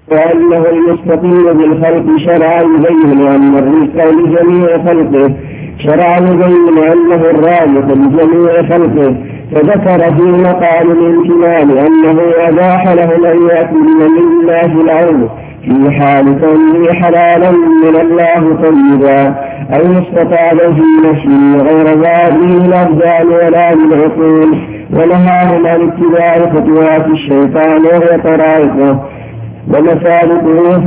وأنه المستقيم بالخلق شرع يبين أن الرزق لجميع خلقه، شرع يبين أنه الرازق لجميع خلقه. فذكر في مقام الامتنان أنه أباح لهم أن يأكل من الله العون في حال كونه حلالا من الله طيبا، أو استطال في نفسه غير ذاته الأبدان ولا للعقول، ونهاهم عن اتباع خطوات الشيطان وهي طرائقه ومسالكه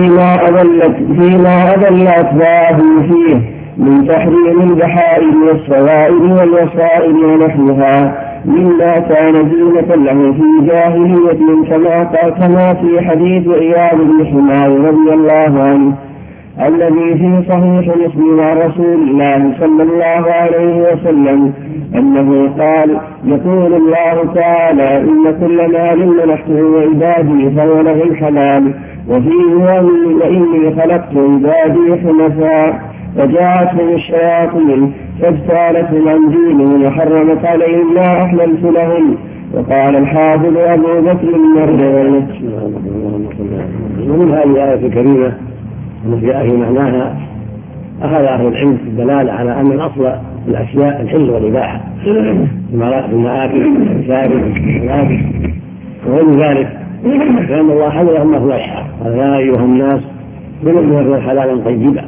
فيما أضل أتباعه فيه من تحريم البحائر والسوائل والوسائل ونحوها مما كان زينة له في جاهلية، كما في حديث عياض بن حمار رضي الله عنه الذي في صحيح مسلم عن رسول الله صلى الله عليه وسلم أنه قال: يقول الله تعالى: إن كل مال منحته عبادي فهو له الحلال، وفيه: وإني خلقت عبادي حنفاء فجاءتهم الشياطين فاجتالتهم عن دينهم وحرمت عليهم ما أحللت لهم. وقال الحافظ أبو بكر المرداوي: ومن هذه الآية الكريمة التي جاء في معناها أخذ أهل العلم في الدلالة على أن الأصل في الأشياء الحل والإباحة في المآكل والمشارب والملابس وغير ذلك، فإن الله حل لهم ما هو الحق. قال: يا أيها الناس كلوا مما حلالا طيبا،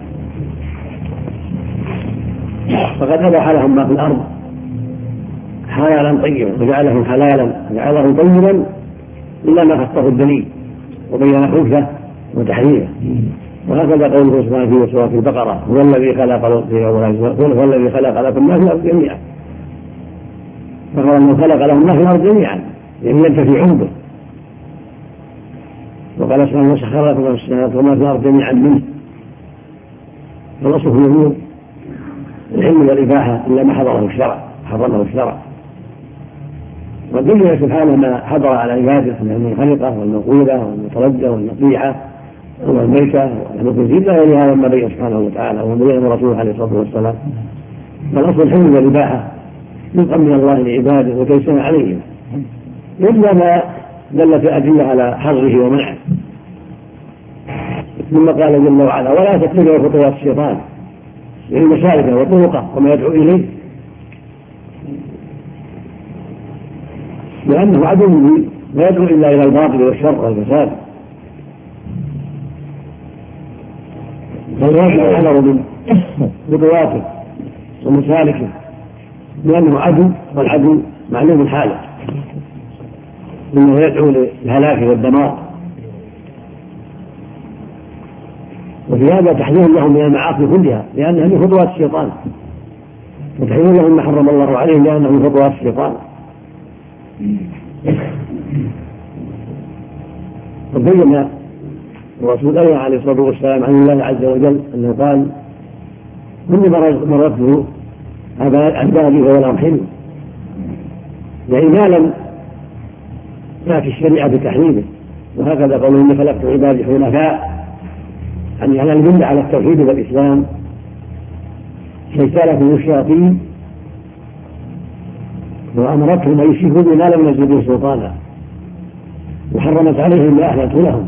فقد أباح لهم ما في الأرض حلالا طيبا وجعله حلالا وجعله طيبا إلا ما خصه الدليل وبين خبثه وتحريمه. وهكذا قوله سبحانه في سورة البقرة: هو الذي خلق لكم ما في الأرض جميعا، فهو أنه خلق لهم ما في الأرض جميعا يعني ينتفعون به. وقال سبحانه: وسخر لكم السماوات وما في الأرض جميعا منه. فالأصل في الأمور العلم والإباحة إلا ما حرمه الشرع، والدنيا سبحانه ما حضر على عباده من الخلقة والموقوذة والمتردة والنصيحة والميتة والمكنزين لا غير هذا ما بين سبحانه وتعالى وبين رسوله عليه الصلاة والسلام. فالأصل الحلم والإباحة رزقا من الله لعباده وتيسيرا عليهم، إلا ما دلت الأدلة على حظه ومنعه. ثم قال جل وعلا: ولا تتبعوا خطوات الشيطان، يعني مسالكه وطرقه وما يدعو إليه، لأنه عدو لا يدعو إلا إلى الباطل والشر والفساد، فالواجب الحذر من خطواته ومسالكه، لأنه عدو، والعدو معلوم حاله، إنه يدعو للهلاك والدمار. وفي هذا تحذير لهم من المعاصي كلها لأنها من خطوات الشيطان، وتحذير لهم ما حرم الله عليهم لأنه من خطوات الشيطان. وبين الرسول أيضا عليه الصلاة والسلام عن الله عز وجل أنه قال: كل مرته عبادي ولا أرحمه، يعني ما لم تأتي الشريعة بتحريمه. وهكذا قالوا: إني خلقت عبادي حنفاء، يعني على الجملة على التوحيد والإسلام، فاجتالتهم الشياطين وأمرتهم أن يشركوا بما لم ينزل به سلطانا، وحرمت عليهم ما أحللت لهم.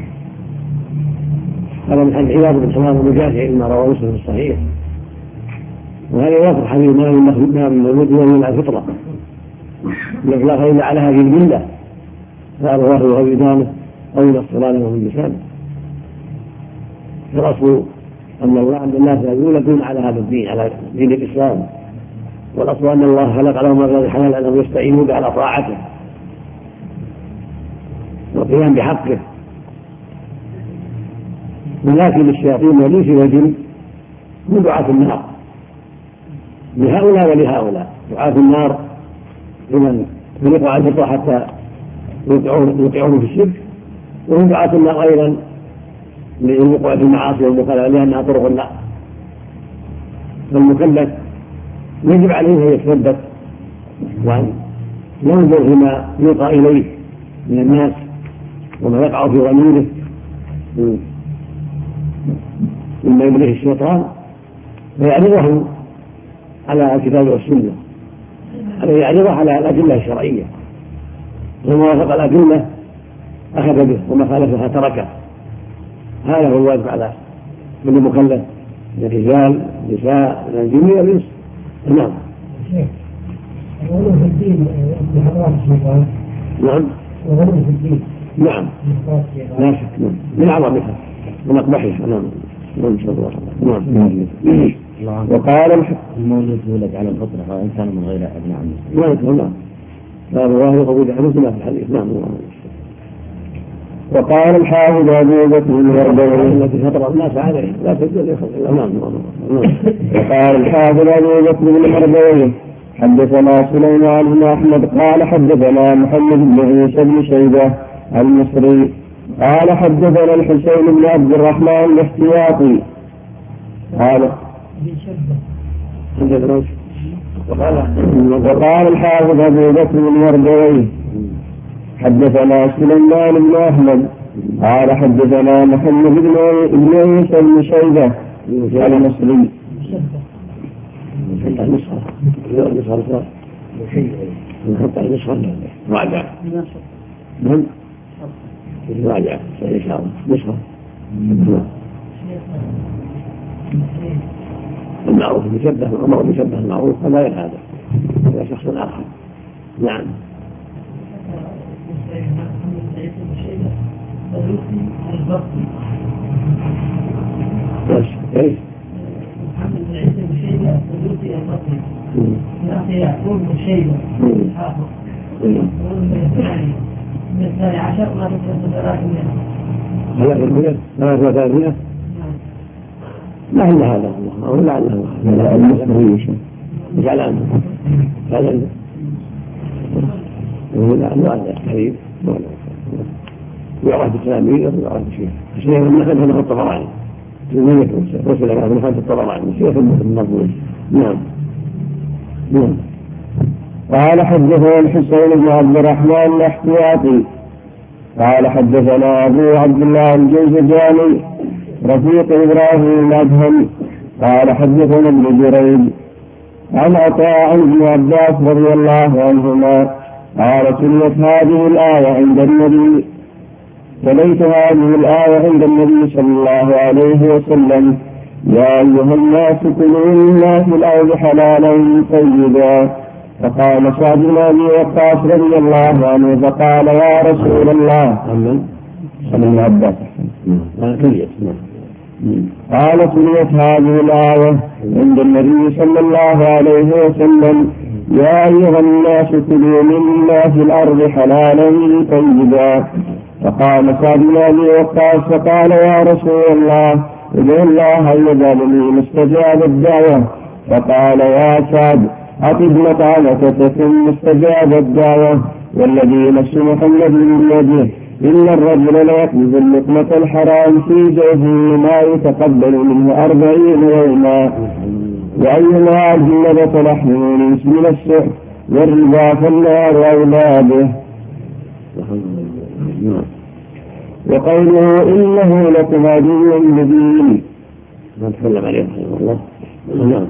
هذا من حديث عياض بن حمار المجاهد ما رواه مسلم في الصحيح. وهذا يوافق حديث: ما من مولود من الفطرة يطلق إلا على هذه الملة، فأبواه أو يدانه أو ينصرانه من لسانه. فالأصل أن الله عند الناس يولدون على هذا الدين، على دين الإسلام، والأصل أن الله خلق لهم هذا الحلال أنهم يستعينوا به على طاعته والقيام بحقه. ولكن الشياطين والإنس والجن من دعاة النار، لهؤلاء ولهؤلاء. دعاة النار لمن يقع الفطرة حتى يوقعون في الشرك، وهم دعاة النار أيضا للوقوع في المعاصي والمخالفة لأنها طرق النار. فالمكلف يجب عليه أن يتثبت وأن ينظر فيما يلقى إليه من الناس وما يقع في ضميره مما يمليه الشيطان، ويعرضه على الكتاب والسنة، يعرضه على الأدلة الشرعية، وما وافق الأدلة أخذ به وما خالفها تركه. هذا هو الواجب على كل مكلف من الرجال النساء من الجن والإنس. نعم. الغلو في الدين بحضرات الشيطان. نعم. الغلو في الدين. نعم. لا شك. نعم. من أعظمها من أقبحها. نعم. نعم. وقال المولود يولد على الفطرة وإن كان من غير أبناء لا يدخل. نعم. فالله قبول حديثنا في الحديث. نعم. وقال الحافظ أبو بكر المردوي التي فطر الناس عليه لا تجوز إلا. نعم. وقال الحافظ أبو بكر المردوي حدثنا سليمان بن أحمد قال حدثنا محمد بن عيسى بن شيبة المصري قال حدثنا الحسين بن عبد الرحمن الاحتياطي قال وقال الحافظ أبو بكر المردوي حدثنا سليمان بن أحمد قال حدثنا محمد بن عيسى بن شيبة المصري المعروف بشبه الأمر بشبه المعروف فلا هذا هذا شخص آخر. نعم. ايش؟ محمد بن عيسى بن شيبة الدوسي البصري من أخي يعقوب بن شيبة الحافظ من الثاني عشر ما تكون 300. ما عند هذا الله أو لا عنده المصري يجعل عنه هذا لا لا حبيب يعرف بالتلاميذ ويعرف بالشيخ الشيخ من خلف الطبراني وصل إلى من خلف الطبراني الشيخ المضمون. نعم. نعم. قال حدثنا الحسين بن عبد الرحمن الاحتياطي قال حدثنا أبو عبد الله الجوزجاني رفيق إبراهيم الأدهم قال حدثنا ابن جريج عن عطاء بن عباس رضي الله عنهما قال تليت هذه الآية عند النبي صلى الله عليه وسلم يا أيها الناس كلوا مما في الأرض حلالا طيبا فقال سعد بن أبي وقاص رضي الله عنه فقال يا رسول الله ابن عباس قال تليت هذه الآية عند النبي صلى الله عليه وسلم يا أيها الناس كلوا مما في الأرض حلالا طيبا فقال سعد بن أبي وقاص فقال يا رسول الله ادعو الله أن يجعل لي مستجاب الدعوة فقال يا سعد أطب مطعمك تكن مستجاب الدعوة والذي نفس محمد بيده إن الرجل ليقبض اللقمة الحرام في جوفه ما يتقبل منه 40 يوما وأيما أجنبة لحم من السحت والربا فالنار أولى به. وقوله إنه لكم عدو مبين ما تكلم عليه رحمه الله. نعم.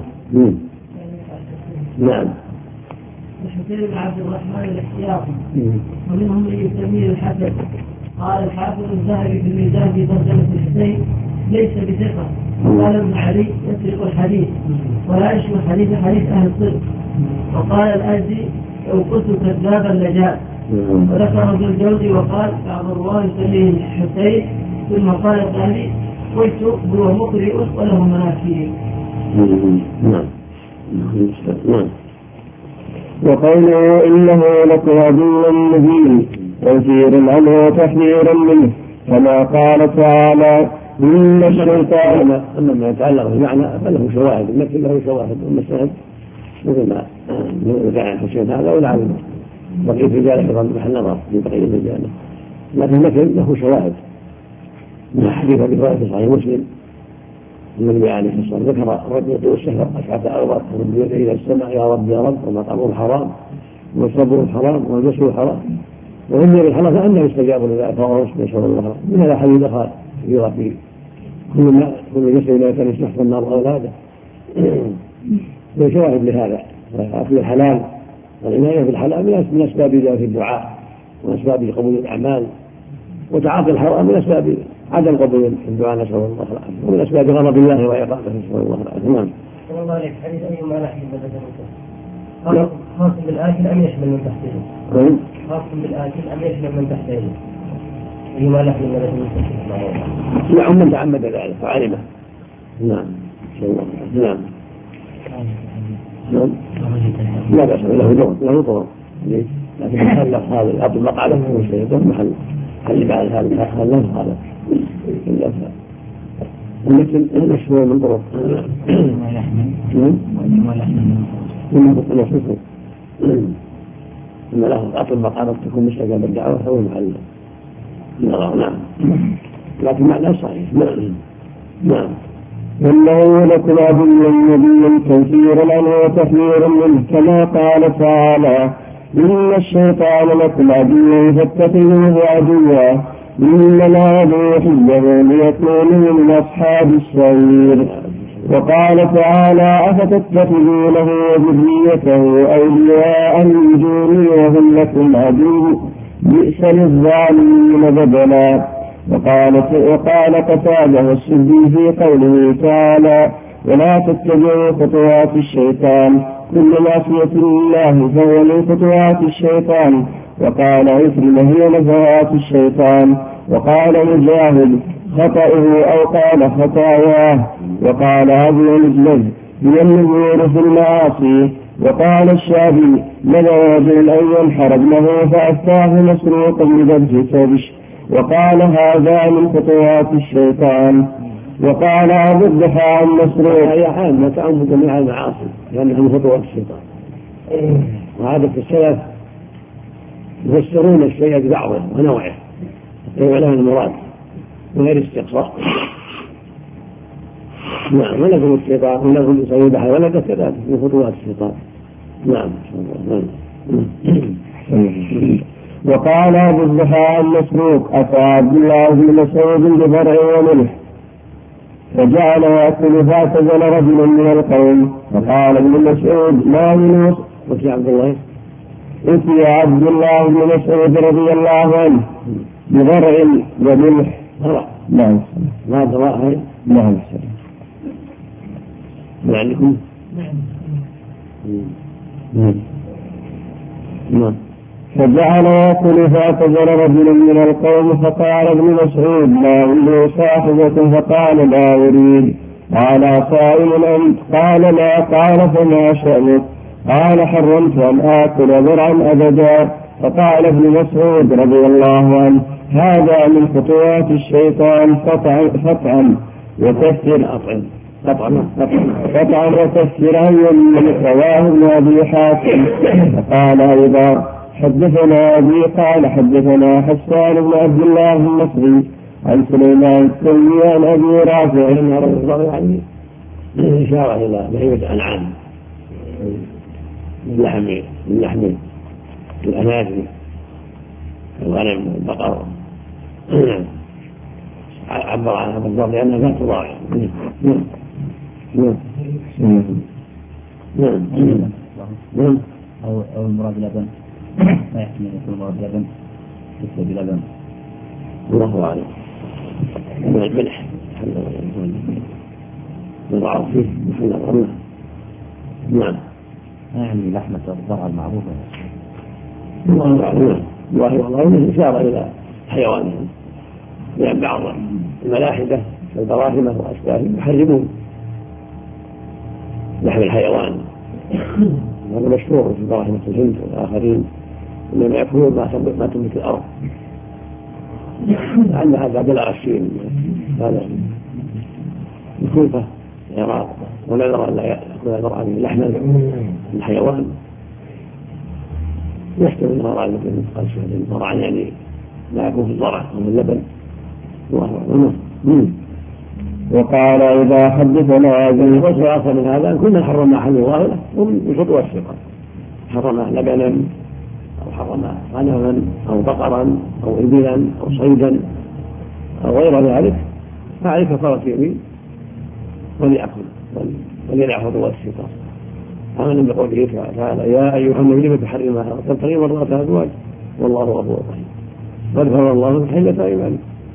نعم. الحسين بن عبد الرحمن الاحتياطي ومنهم من يسميه الحسن. قال الحافظ الذهبي في الميزان في ترجمة الحسين ليس بثقة. وقال ابن علي يسرق الحديث ولا يشبه حديث أهل الصدق. وقال الأزدي لو كنت كذابا لجاء. وذكر ابن الجوزي وقال بعض الرواه يسميه الحسين ثم قال الذهبي قلت هو مقرئ وله مناكير. نعم. وقوله إنه لكم عدو مبين توفير عنه وتحذير منه كما قال تعالى إن الشيطان. أما ما يتعلق بمعنى فله شواهد لكن له شواهد والمشاهد مثل ما كان الحسين هذا ولا عبده بقية رجال أيضا محل نظر في بقية رجاله لكن المثل له شواهد من حديث رواية صحيح مسلم النبي عليه الصلاة والسلام ذكر الرجل يطيع الشهر 9 أوراق من بيده إلى السماء يا رب يا رب ومطعمه حرام ومشربه حرام وملبسه حرام وهم بالحرام فأنه يستجاب لذلك فهو نسأل الله من هذا حديث دخل في كل جسد لا كان يستحسن النار أولاده وشواهد لهذا أكل الحلال والعناية بالحلال من أسباب ذلك الدعاء وأسباب قبول الأعمال وتعاطي الحرام من أسباب عدم قبول الدعاء، نسأل الله العافية، ومن أسباب غضب الله وعقابه، نسأل الله العافية. نعم. صلى الله عليه حديث أيما لحم بدل خاص بالآكل أم يشمل من تحته؟ خاص بالآكل أم يشمل من تحته؟ أيما لحم بدل نعم، من تعمد ذلك فعلمه. نعم. نعم. نعم. لا بأس له طور، لكن محل هذا الأرض مقعدة محل بعد هذا اللفظ هذا المشهور من طرق إن له أطل مقامة تكون مشتقة بالدعوة فهو محل. نعم. لكن معنى صحيح. نعم. إنه لكم عدو نبي تنفير عنه وتحذير منه، كما قال تعالى: إن الشيطان لكم عدو فاتخذوه عدوا، إنما يدعو حزبه ليكونوا من أصحاب السعير. وقال تعالى: أفتتخذونه وذريته أولياء من دوني وهم لكم عدو، بئس للظالمين بدلا. وقال قتادة والسدي في قوله تعالى: ولا تتبعوا خطوات الشيطان، كل معصية لله فهو من خطوات الشيطان. وقال عكرمة: هي نزغات الشيطان. وقال مجاهد: خطأه أو قال خطاياه. وقال أبو مجلد: هي النذور في المعاصي. وقال الشافعي: نذر رجل أن ينحر ابنه فأفتاه مسروق بذبح كبش، وقال هذا من خطوات الشيطان. وقال أبو الضحى عن مسروق: هي عامة تعم جميع المعاصي لأنها من خطوات الشيطان. وعادة السلف يفسرون الشيء ببعضه ونوعه حتى يعلم المراد من غير استقصاء. نعم. ولكم الشيطان ولكم يسوي بحر ولك كذلك من خطوات الشيطان. نعم. وقال أبو الضحى عن مسروق: أتى عبد الله بن مسعود بضرع وملح فجعل يأكل، فاعتزل رجل من القوم فقال ابن مسعود: ما من وفي عبد الله أتي عبد الله بن مسعود رضي الله عنه بضرع وملح. نعم. ما ضرع. نعم. نعم. نعم. فجعل يأكل، فاعتذر رجل من القوم فقال ابن مسعود: لا أريد صاحبة. فقال: لا أريد. قال: صائم أنت؟ قال: لا. قال: فما شأنك؟ قال: حرمت أن آكل ذرعا أبدا. فقال ابن مسعود رضي الله عنه: هذا من خطوات الشيطان، فطعم وكثر وكثر أيضا. رواه ابن أبي حاتم. فقال أيضا: حدثنا أبي قال: حدثنا حسان بن عبد الله المصري عن سليمان التيمي عن أبي رافع أن رسول الله يعني إشارة إلى بهيمة أنعام من لحم الأناجم الغنم والبقر. عبر عنها بالضبط لأنها لا تضاع. نعم. أو المراد لبن، ما يحتمل يكون المراد لبن ليس بلبن. الله أعلم. من الملح نضعه فيه محل الرملة. نعم. يعني لحمة الضرع المعروفة. الله أعلم. والله إشارة إلى حيوانهم، لأن بعض الملاحدة والبراهمة وأشباههم يحرمون لحم الحيوان. هذا مشهور في براهمة الهند والآخرين، إنما يأكلون ما تنبت الأرض. لأن هذا بلغ الشيء هذا الكوفة العراق، ولا يرى أن لا يأكل المرأة من لحم الحيوان. يحتمل المرأة مثل قال شهد المرأة يعني لا يكون في الضرع أو اللبن. وقال: إذا حدثنا هذا وصل من هذا كنا حرم حمل ظاهرة ومن خطوة الشيطان، حرم لبنا أو حرم غنما أو بقرا أو إبلا أو صيدا أو غير ذلك، فعليه كفارة يمين وليأكل وليدع خطوات الشيطان. آمن بقوله تعالى: يا أيها النبي لم تحرم هذا تبتغي مرضات أزواج والله غفور رحيم. قد فرض الله حلة أيمانكم.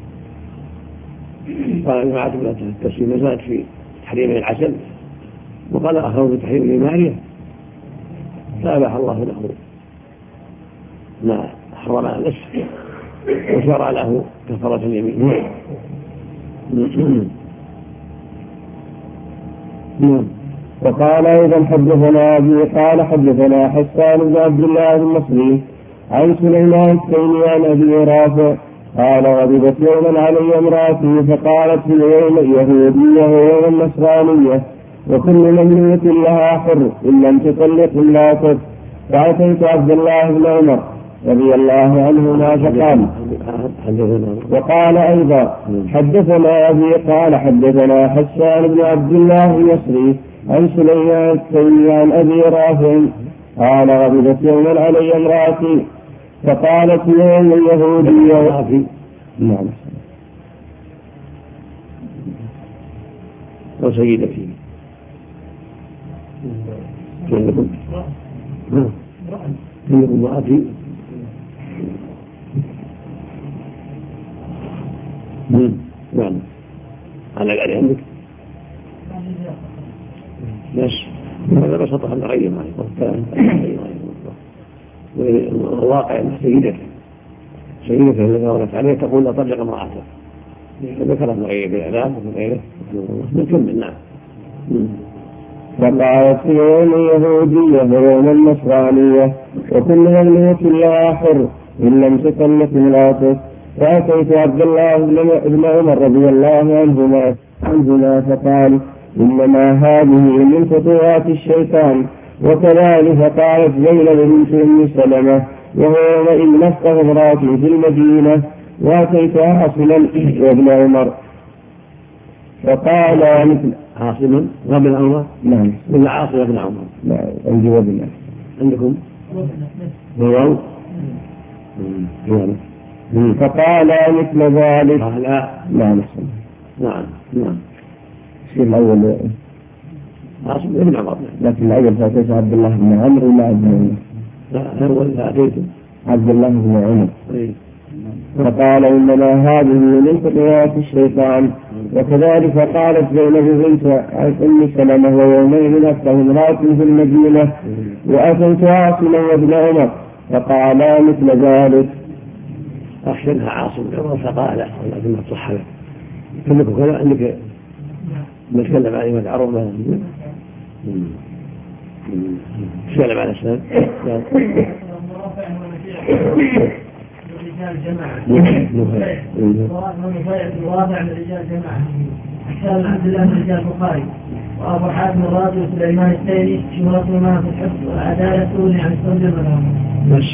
قال جماعة من التفسير نزلت في تحريم العسل، وقال آخرون في تحريم الإيمانية، فأباح الله له ما حرم على نفسه وشرع له كفارة اليمين. وقال أيضا حدثنا أبي قال حدثنا حسان بن عبد الله المصري عن سليمان التيمي عن أبي رافع قال غضبت يوما علي امرأتي فقالت اليوم يهودية ويوم نصرانية وكل مملوك لها حر إن لم تطلق امرأتك. فأتيت عبد الله بن عمر رضي الله عنهما فقال وقال أيضا حدثنا أبي قال حدثنا حسان بن عبد الله المصري عن سليمان التيمي عن أبي رافع قال غضبت يوما علي امرأتي فقالت يوم اليهودية نعم وسيدتي عندكم امرأتي نعم على قال عندك بس هذا بسطها الغير ما والواقع أن سيدته التي ورثت عليه تقول أطلق امرأته، ذكر ابن غير بالإعلام وابن غيره نكمل. نعم. فقالت يوم اليهودية ويوم النصرانية وكل مملوك لها حر إن لم تطلق امرأته. فأتيت عبد الله بن عمر رضي الله عنهما فقال إنما هذه من خطوات الشيطان. وكذلك قالت زينب بنت أم سلمة وهو يومئذ نفقه امرأتي في المدينة. وأتيت عاصما وابن عمر فقال مثل عاصما وابن عمر. نعم ولا عاصم وابن عمر؟ لا عندي وابن. عندكم هو فقال مثل ذلك. لا نعم نعم في الأول عاصم ابن عمر، لكن الأول فأتيت عبد الله بن عمرو ولا عبد الله؟ لا هو اللي أتيته عبد الله بن عمر. فقال إنما هذه من خطوات الشيطان. وكذلك قالت زينب بنت أم سلمة ويومئذ نفقه امرأتي في المدينة. وأتيت عاصما وابن عمر فقالا مثل ذلك. أحسنها عاصم عمر فقال ولكن ما تصح له كلكم كذا عندك نتكلم عن المتعرض له نتكلم عن السلام الرجال جماعة الواضع من الرجال جماعة حسان عبد الله من رجال البخاري وأبو حاتم الرازي وسليمان التيمي شهرتهما في الحفظ والعدالة تغني عن الصوت والغرام. بس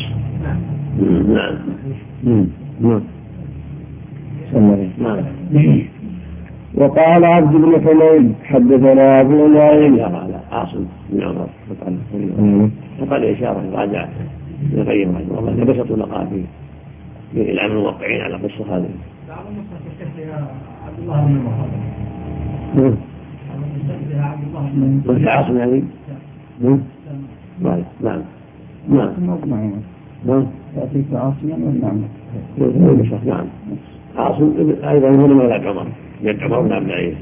نعم. وقال عبد بن حميد حدثنا أبو نعيم على عاصم بن عمر فقال إشارة راجع ابن القيم رحمه الله لبسط لقاء في العمل الموقعين على قصة هذه. عبد الله بن عاصم يعني نعم تأتيك عاصما والنعم. نعم عاصم أيضا هنا من ولد عمر جد عمر بن عبد العزيز.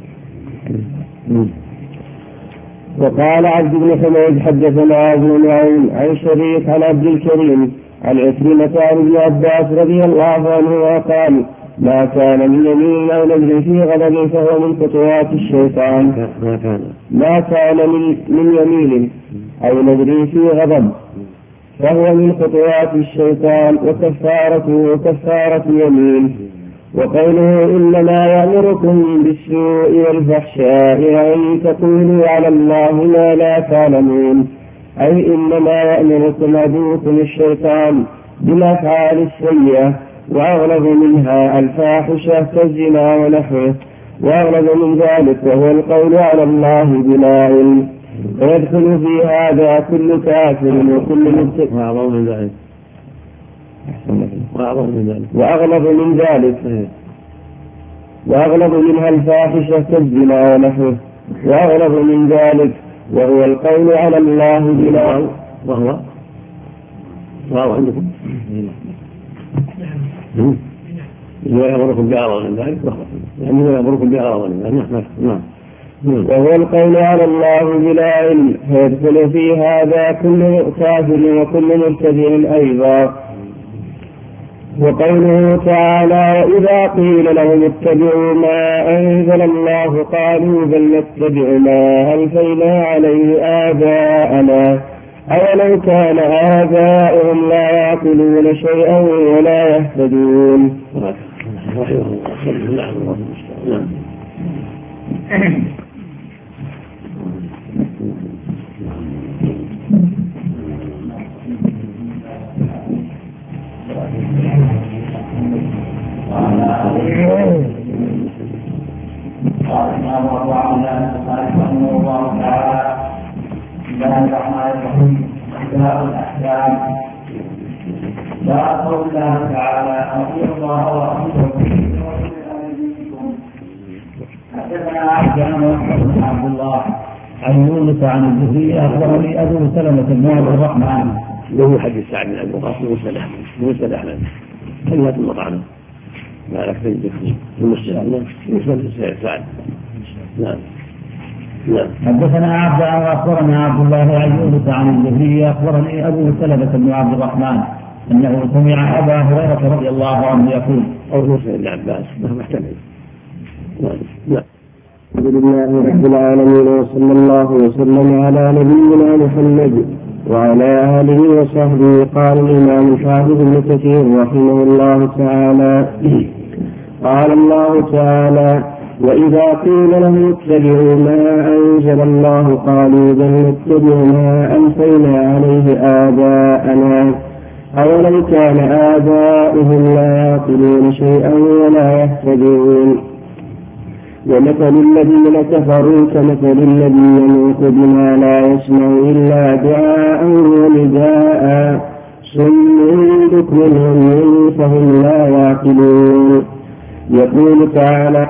وقال عبد بن حميد حدثنا أبو نعيم عن شريك عن عبد الكريم عن عكرمة عن ابن عباس رضي الله عنه قال ما كان من يمين أو نذر في غضب فهو من خطوات الشيطان. ما كان من يمين أو نذر في غضب فهو من خطوات الشيطان وكفارته كفارة يمين. وقوله إنما يأمركم بالسوء والفحشاء وأن تقولوا على الله ما لا تعلمون أي إنما يأمركم عدوكم الشيطان بالأفعال السيئة وأغلب منها الفاحشة كالزنا ونحوه وأغلب من ذلك وهو القول على الله بلا علم. ويدخل في هذا كل كافر وكل مبتدع وأغلب منها الفاحشة كالزنا ونحوه وأغلب من ذلك وهو القول على الله بلا وهو عندكم لا يأمركم بأغراض من ذلك يعني لا يأمركم بأغراض من ذلك. نعم. وهو القول على الله بلا علم، فيدخل في هذا كل كافر وكل مبتدع أيضا. وقوله تعالى: وإذا قيل لهم اتبعوا ما أنزل الله قالوا بل نتبع ما ألفينا عليه آباءنا أولو كان آباؤهم لا يعقلون شيئا ولا يهتدون. لا قول الله تعالى: أطيعوا الله ورسوله. حدثنا عبد الله عن يونس عن الزهري أخبرني أبو سلمة بن عبد الرحمن له حديث سعد بن أبي وقاص بن أحمد كلمة المطعم ما لك تجد في المسلم مسلم سعد. نعم. حدثنا أخبرنا عبد الله عن يونس عن الزهري أخبرني أبو سلمة بن عبد الرحمن أنه سمع أبا هريرة رضي الله عنه يقول: أو موسى بن عباس مهما احتمل. نعم. الحمد لله رب العالمين، وصلى الله وسلم على نبينا محمد وعلى آله وصحبه. قال الإمام الحافظ ابن كثير رحمه الله تعالى: قال الله تعالى: وإذا قيل لهم اتبعوا ما أنزل الله قالوا بل نتبع ما ألفينا عليه آباءنا أولو كان آباؤهم لا يعقلون شيئا ولا يهتدون. ومثل الذين كفروا كمثل الذي يموت بما لا يسمع إلا دعاء ونداء صم بكم عمي فهم لا يعقلون. يقول تعالى: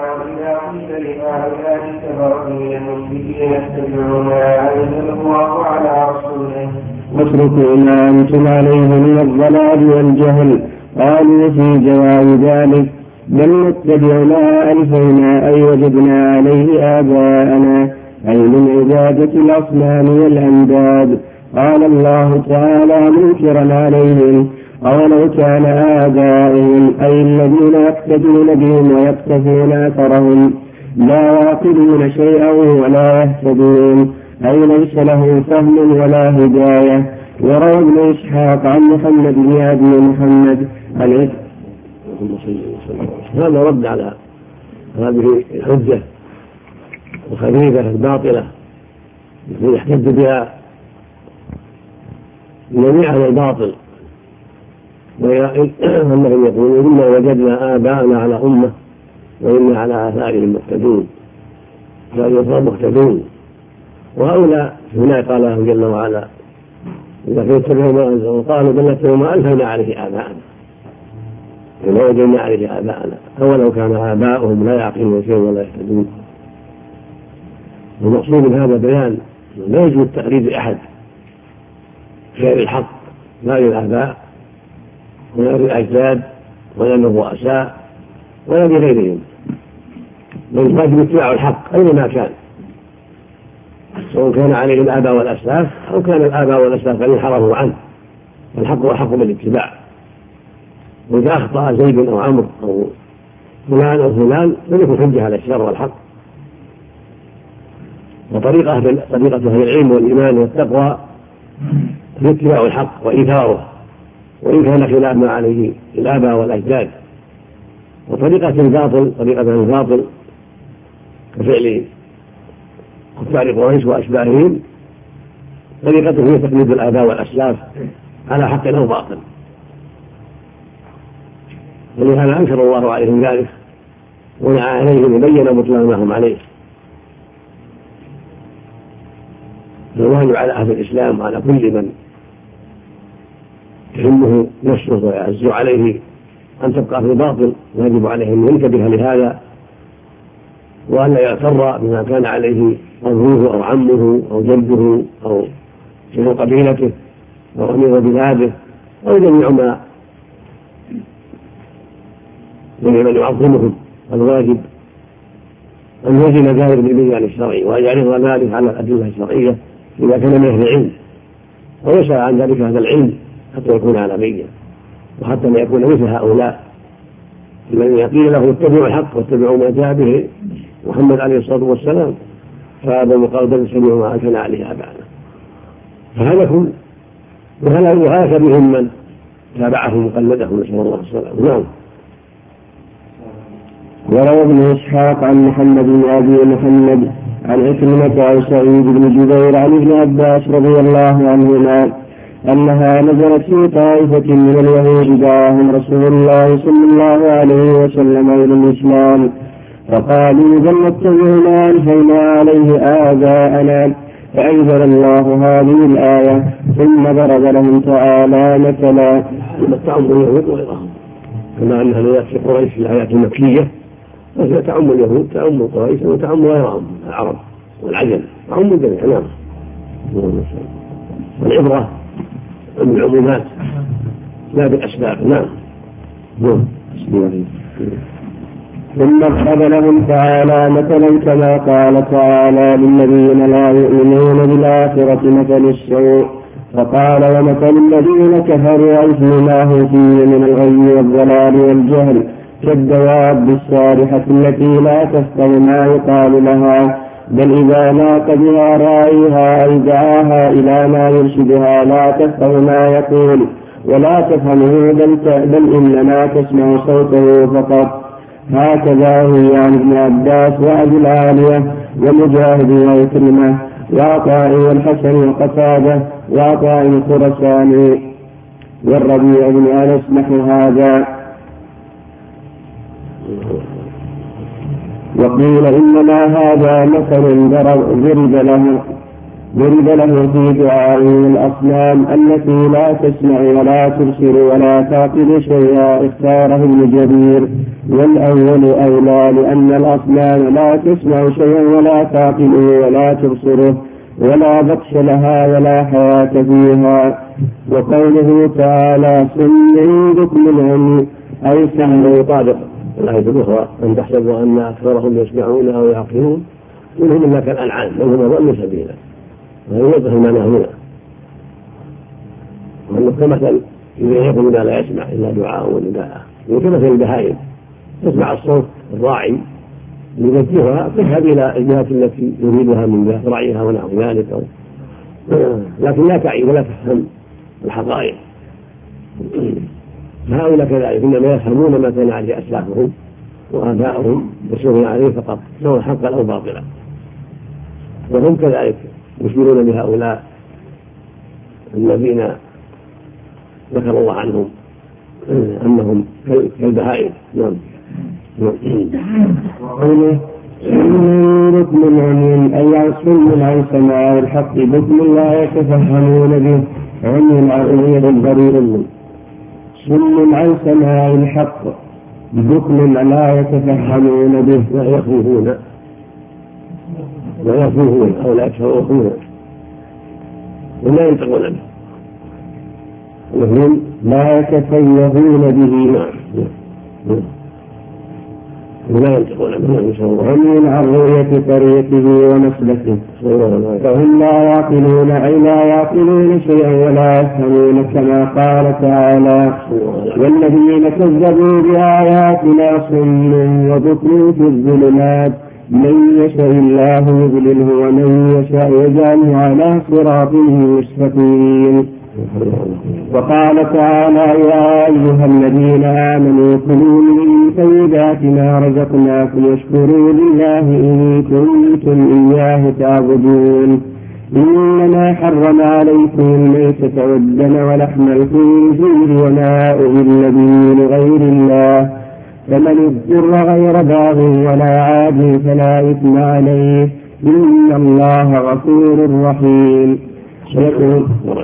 واتركوا ما أنتم عليه من الضلال والجهل. قالوا في جواب ذلك: بل نتبع ما ألفينا أي وجدنا عليه آباءنا، أي من عبادة الأصنام والأنداد. قال الله تعالى منكرا عليهم: أولو كان آباؤهم أي الذين يقتدون بهم ويقتفون أثرهم لا يعقلون شيئا ولا يهتدون، أي ليس له فهم ولا هداية. وروى ابن إسحاق عن محمد بن أبي محمد عليه هذا رد على هذه الحجة الخبيثة الباطلة التي يحتج بها جميع أهل الباطل، أنهم يقولون: إنا وجدنا آباءنا على أمة وإنا على آثارهم مقتدون، فاليسار مقتدون. وهؤلاء هنا قال الله جل وعلا: إذا فاتبعوا ما أنزلوا قالوا بل نتبع ما ألفينا عليه آباءنا وما وجدنا عليه آباءنا أولو كان آباؤهم لا يعقلون شيئا ولا يهتدون. والمقصود من هذا بيان لا يجوز تقليد أحد غير الحق، لا للآباء ولا للأجداد ولا للرؤساء ولا لغيرهم، بل يجب اتباع الحق أينما كان، سواء كان عليه الآباء والأسلاف أو كان الآباء والأسلاف قد انحرفوا عنه، فالحق هو حق بالاتباع. وإذا أخطأ زيد أو عمرو أو فلان أو فلان فليكن حجة على الشر والحق. وطريقة أهل العلم والإيمان والتقوى هي اتباع الحق وإيثاره وإن كان خلاف ما عليه الآباء والأجداد. وطريقة الباطل كفعل كفار قريش وأشباههم طريقته هي تقليد الآباء والأسلاف على حق أو باطل، ولهذا أنكر الله عليهم ذلك ونعى عليهم وبين بطلان ما هم عليه. فالواجب على أهل الإسلام وعلى كل من يهمه نفسه ويعز عليه أن تبقى في الباطل، يجب عليه أن ينتبه لهذا وأن لا يغتر بما كان عليه أبوه أو عمه أو جده أو شيخ قبيلته أو أمير بلاده أو جميع ما ومن يعظمهم الواجب أن يزن ذلك بالميزان الشرعي وأن يعرض ذلك على الأدلة الشرعية إذا كان من أهل العلم، ويسأل عن ذلك هذا العلم حتى يكون عالميا وحتى لا يكون مثل هؤلاء الذين قيل له اتبعوا الحق واتبعوا ما جاء به محمد عليه الصلاة والسلام فهذا وقال بل سمعوا ما كان عليه آباءنا فهلكوا وهلك بهم من تابعهم وقلدهم نسأل الله السلامة. نعم. وروى ابن إسحاق عن محمد بن أبي محمد عن عكرمة عن سعيد بن جبير عن ابن عباس رضي الله عنهما أنها نزلت في طائفة من اليهود دعاهم رسول الله صلى الله عليه وسلم إلى الإسلام فقالوا بل نتبع ما ألفينا عليه آباءنا، فأنزل الله هذه الآية ثم ضرب لهم تعالى مثلا. تعم اليهود وغيرهم كما أنها نزلت في قريش في الآيات المكية، فهي تعم اليهود تعم قريش وتعم غيرهم العرب والعجم تعم الجميع. نعم. والعبرة بالعمومات لا بالأسباب. نعم. ثم ضرب لهم تعالى مثلا كما قال تعالى للذين لا يؤمنون بالآخرة مثل السوء فقال ومثل الذين كفروا مثل ما هو فيه من الغي والضلال والجهل كالدواب الصالحة التي لا تفقه ما يقال لها بل إذا ناق بها راعيها أي دعاها إلى ما يرشدها لا تفقه ما يقول ولا تفهمه بل إنما تسمع صوته فقط. هكذا هي عن ابن عباس وأبي العالية ومجاهد وعكرمة وعطاء والحسن وقتادة وعطاء الخرساني والربيع بن أنس نحو هذا. وقيل إنما هذا مثل ضرب له في دعائه الأصنام التي لا تسمع ولا تبصر ولا تعقل شيئا اختاره ابن جرير والأول أولى لأن الأصنام لا تسمع شيئا ولا تعقله ولا تبصره ولا بطش لها ولا حياة فيها. وقوله تعالى سمع بكم العمي أي سمع يطابق الآية الأخرى أن تحسبوا أن أكثرهم يسمعون أو يعقلون منهم إلا كالأنعام بل هم أضل سبيلا ويوضح المعنى هنا وأنه كمثل إذا يقول لا يسمع إلا دعاء ونداء وكمثل البهائم تسمع الصوت الراعي يوجهها تذهب إلى الجهات التي يريدها من جهة رعيها ونحو ذلك لكن لا تعي ولا تفهم الحقائق. هؤلاء كذلك إنما يفهمون ما كان عليه أسلافهم وآباؤهم يسيرون عليه فقط سواء حقا أو باطلا وهم كذلك يشيرون بهؤلاء الذين ذكر الله عنهم أنهم كالبهائم. نعم. وقوله بكم عمي أي عصم عن سماع الحق بكم لا يتفهمون به عمي عقلية ضرير سم عن سماع الحق بكم لا يتفهمون به ويفوهون أو لا يتفوهون ولا ينطقون به وهم لا يتفوهون به ولا ينطقون به عمي عن رؤية طريقه ومسلكه فهم لا يعقلون أي لا يعقلون شيئا ولا يفهمون كما قال تعالى والذين كذبوا بآياتنا صم وبكم في الظلمات من يشاء الله يضلله ومن يشاء يجعله على صراط مستقيم. وقال تعالى يا أيها الذين آمنوا كلوا من طيبات ما رزقناكم واشكروا لله إن كنتم إياه تعبدون إنما حرم عليكم الميتة والدم ولحم الخنزير وما أهل به لغير الله فمن اضطر غير باغ ولا عاد فلا إثم عليه إن الله غفور رحيم. يقول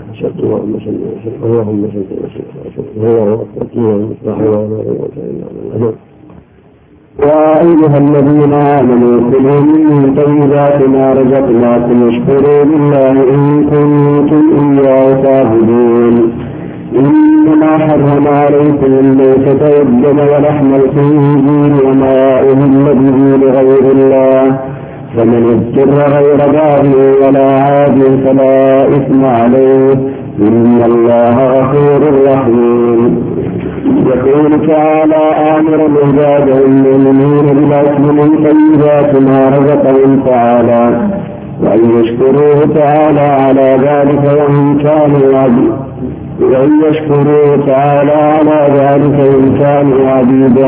يا أيها الذين آمنوا كلوا من طيبات ما رزقناكم واشكروا لله إن كنتم إياه تعبدون إنما حرم عليكم الميتة والدم ولحم الخنزير وما أهل به لغير الله فمن اضطر غير باغ ولا عاد فلا إثم عليه إن الله غفور رحيم. يقول تعالى آمرا عباده المؤمنين بالأكل من طيبات ما رزقهم تعالى وأن يشكروه تعالى على ذلك وإن كانوا عبيده وأن يشكروه تعالى على ذلك إن كانوا عبيده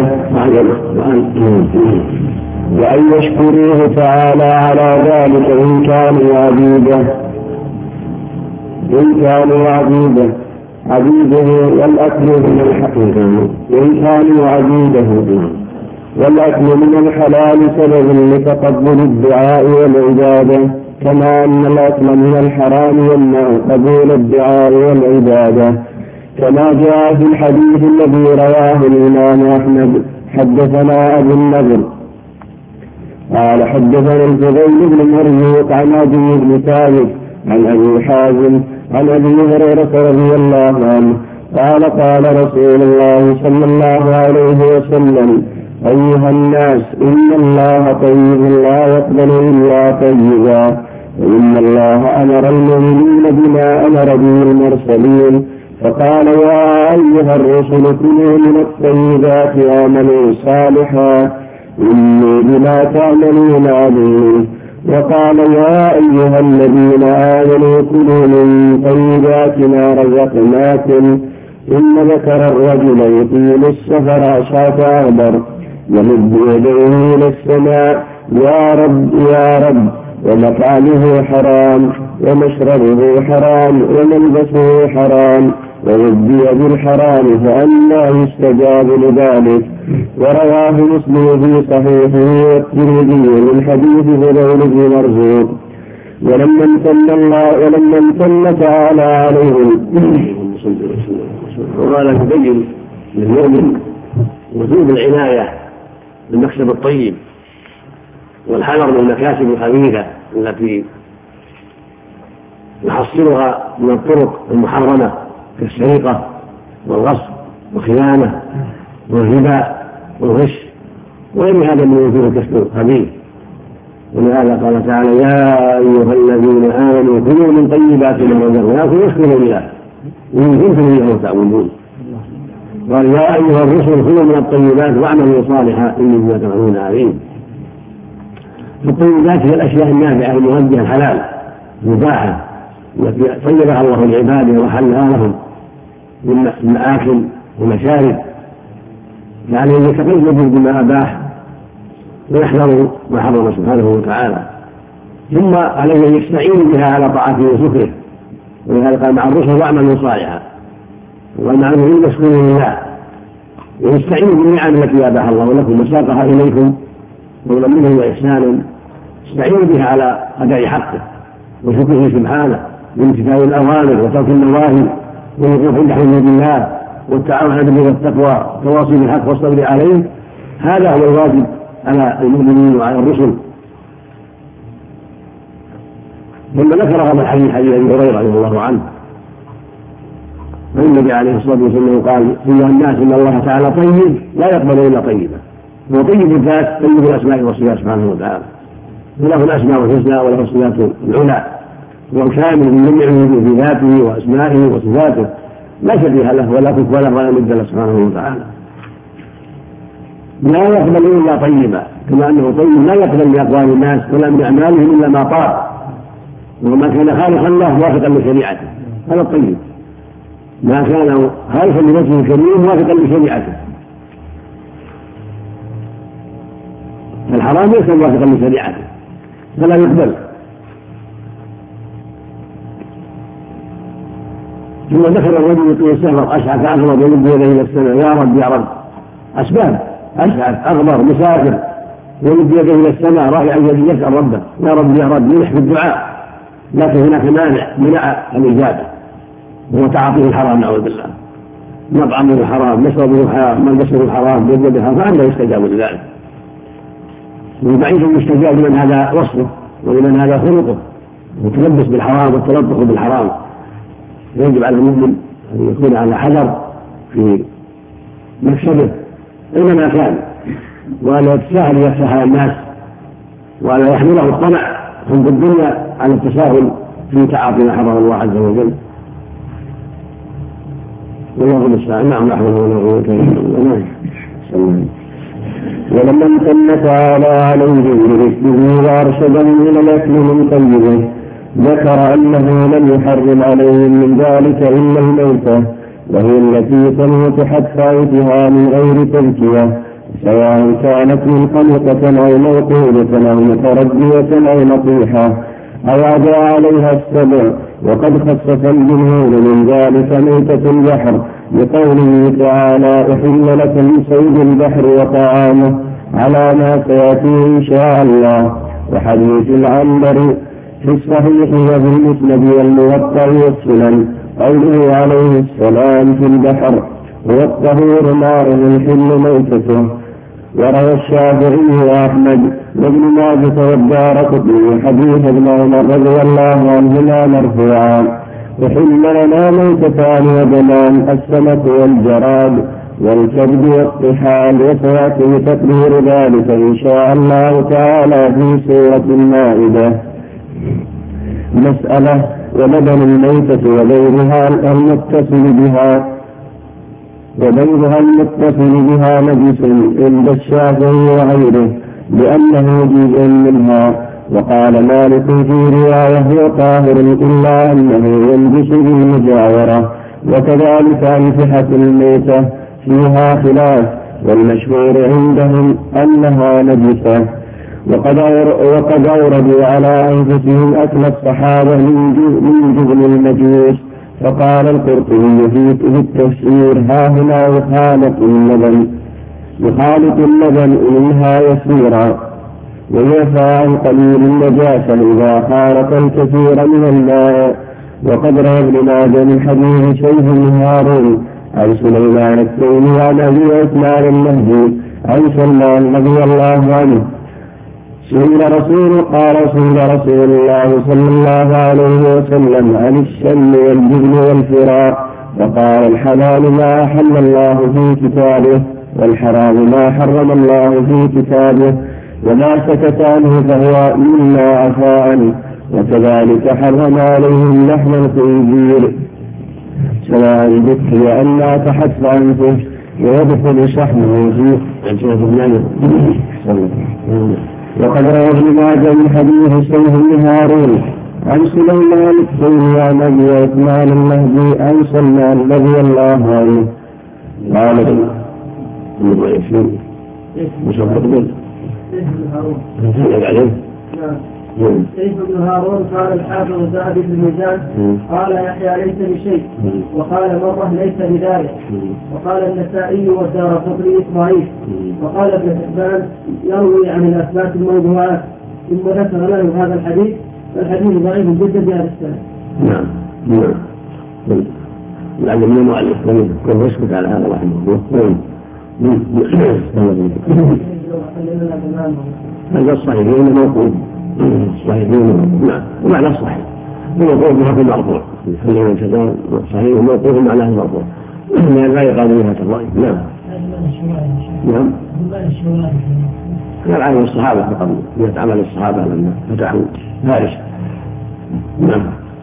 وأن يشكروه تعالى على ذلك إن كانوا عبيده والأكل من الحقيقة إن كانوا عبيده والأكل من الحلال سبب لتقبل الدعاء والعبادة كما أن الأكل من الحرام يمنع قبول الدعاء والعبادة كما جاء في الحديث الذي رواه الإمام أحمد حدثنا أبو النضر قال حدثنا الفضيل بن مرزوق عن أبي بن ثابت عن أبي حازم عن أبي هريرة رضي الله عنه قال قال رسول الله صلى الله عليه وسلم أيها الناس إن الله طيب لا يقبل إلا طيبا وإن الله أمر المؤمنين بما أمر به المرسلين فقال يا أيها الرسل كلوا من الطيبات وعملوا صالحا إني بما تعملون عليم وقال يا أيها الذين آمنوا كلوا من طيبات ما رزقناكم ثم ذكر الرجل يطيل السفر أشعث أغبر يمد يديه إلى السماء يا رب يا رب ومطعمه حرام ومشربه حرام وملبسه حرام وغذي بالحرام فأنى يستجاب لذلك. ورواه مسلم في صحيحه والترمذي من حديث فضيل بن مرزوق. ولما امتن تعالى عليهم وقال يبين للمؤمن وجوب العناية بالمكسب الطيب والحذر من المكاسب الخبيثة التي يحصلها من الطرق المحرمة كالسرقة والغصب والخيانة والربا والغش وغير هذا من وجوه الكسب الخبيث. ولهذا قال تعالى يا أيها الذين آمنوا كلوا من طيبات ما رزقناكم واشكروا لله إن كنتم إياه تعبدون. قال يا أيها الرسل كلوا من الطيبات واعملوا صالحا إني بما تعملون عليم. الطيبات هي الأشياء النافعة الموجهة الحلال المباحة التي طيبها الله لعباده وحلها لهم من مآكل ومشارب يعني يتقيدوا بما أباح ويحذروا ما حرم سبحانه وتعالى ثم عليه أن يستعين بها على طاعته وشكره. ولهذا قال مع الرسل واعملوا صالحا ومعنى يشكروا لله ويستعينوا بالنعم التي أباح الله لكم وساقها إليكم فضلا منه وإحسانا استعينوا بها على أداء حقه وشكره سبحانه بامتثال الأوامر وترك النواهي والوقوف عند حدود الله والتعاون على البر والتقوى والتواصي بالحق والصبر عليه. هذا هو الواجب على المؤمنين وعلى الرسل. ثم ذكر هذا الحديث حديث ابي هريره رضي الله عنه النبي عليه الصلاه والسلام قال ايها الناس ان الله تعالى طيب لا يقبل الا طيبا. هو طيب الذات طيب الاسماء والصفات سبحانه وتعالى وله الاسماء الحسنى وله الصفات العلى هو كامل من جميع في ذاته واسمائه وصفاته لا شبيه له ولا كف له ولا ند له سبحانه وتعالى. لا يقبل الا طيبا كما انه طيب لا يقبل لاقوال الناس ولا من اعمالهم الا ما طاب وما كان خالقا له موافقا لشريعته هذا الطيب. ما كان خالقا لنفسه الكريم موافقا لشريعته. الحرام ليس موافقا لشريعته فلا يقبل. ثم ذكر الرجل يطيل السفر اشعث اغبر ويمد يديه الى السماء يا رب يا رب. اسباب اشعث اغبر مسافر ويمد يديه الى السماء رافعا يده يسال ربه يا رب يا رب يلح بالدعاء لكن هناك منع الاجابه وهو تعاطيه الحرام نعوذ بالله. مطعمه الحرام مشربه حرام ملبسه الحرام يده الحرام فأنه يستجاب لذلك. وبعيد المستجاب لمن هذا وصفه ولمن هذا خلقه والتلبس بالحرام والتلطخ بالحرام. يجب على المؤمن أن يكون على حذر في مكسبه أينما كان، وأن يتساهل يفتح على الناس، وأن يحمله الطمع عند الدنيا على التساهل في تعاطي ما حرم الله عز وجل. والله المستعان. نعم ولما امتن تعالى عليه برشده وارشدهم الى الاكل من طيبه ذكر انه لم يحرم عليهم من ذلك الا الموتة، وهي التي تموت حتى يؤتها من غير تزكية، سواء كانت منخنقة او موقوذة او متردية او نطيحة او عدا عليها السبع. وقد خصص الجمهور من ذلك ميتة البحر بقوله تعالى احل لكم صيد البحر وطعامه على ما سياتي ان شاء الله. وحديث العنبر في الصحيح وفي المسند والموطأ والسنن قوله عليه السلام في البحر والطهور ماء الحل ميتته. وروى الشافعي واحمد وابن ماجه والدارقطني حديث ابن عمر رضي الله عنهما مرفوعا وحل لنا ميتتان ودمان السمك والجراد والكبد والطحال، وسياتي تقرير ذلك ان شاء الله تعالى في سورة المائدة. مسألة: ولبن الميتة وغيرها المتصل بها نجس عند الشافعي وغيره لأنه جزء منها. وقال مالك في رواية هو طاهر إلا أنه ينجس بالمجاورة. وكذلك أنفحة الميتة فيها خلاف، والمشهور عندهم أنها نجسة. وقد أوردوا على أنفسهم أكل الصحابة من جبن المجوس. فقال القرطبي في التفسير هاهنا يخالط اللبن منها يسيرا ويعفى عن قليل النجاسة إذا خالط الكثير من الماء. وقد روى ابن ماجه من حديث شيخ بن هارون عن سليمان التيمي عن أبي عثمان النهدي عن سلمان رضي الله عنه قال سئل رسول الله صلى الله عليه وسلم عن الشم والجبن والفراق فقال: الحلال ما أحل الله في كتابه، والحرام ما حرم الله في كتابه، وما سكت عنه فهو مما عفا عنه. وكذلك حرم عليهم لحم الخنزير سواء ذكي أن لا تحت عنه ويدخل شحمه فيه. وقد روى ابن ماجه من حديث شيخ بن هارون عن سليمان التيمي عن أبي عثمان النهدي عن سلمان رضي الله عنه قال: سيف بن هارون قال الحافظ الذهبي في الميزان قال يحيى ليس بشيء، وقال مرة ليس بذلك، وقال النسائي والدارقطني ضعيف، وقال ابن حبان يروي عن الأثبات الموضوعات. ثم ذكر له هذا الحديث، فالحديث ضعيف جدا بهذا السنة. نعم. لعل من المؤلف كن يسكت على هذا رحمه الله. هذا الصحيحين موقوف صحيحين. نعم. ومعنى الصحيح موقوف بحكم المرفوع. خلينا نتكلم صحيح موقوف معناه المرفوع لأن لا يقال بها الرأي. نعم. كان عمل الصحابة فقط، يتعمل الصحابة لما فتحوا فارس. نعم.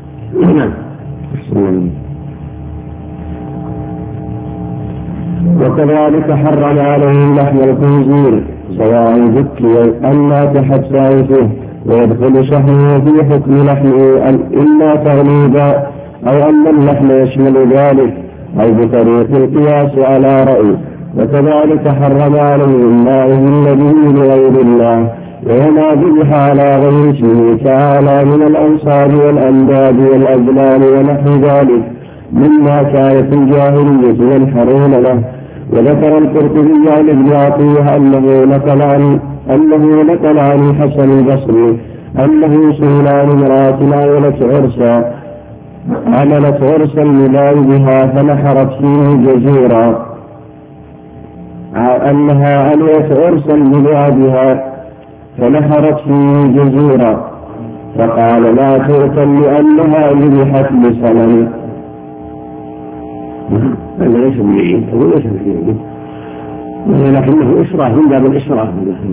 وكذلك حرم عليهم لحم الخنزير سواء ذكي أن لا تحت فيه، ويدخل شحمه في حكم لحمه إلا تغليبا، أو أن اللحم يشمل ذلك، أو بطريق القياس على رأي. وكذلك حرم عليهم ما أهل به لغير الله وما ذبح على غير اسمه تعالى من الأنصاب والأنداد والأزلام ونحو ذلك مما كانت الجاهلية ينحرون له. وذكر القرطبي عن ابن عطية أنه نقل عن الحسن البصري أنه سئل عن امرأة عملت عرسا لنائبها فنحرت فيه جزورا، أنها عملت عرسا لنائبها فنحرت فيه جزورا، فقال: لا تؤكل لأنها ذبحت بصنم. هذا ليس بعيد أو ليس بعيد، ولكنه إسراف من باب الإسراف،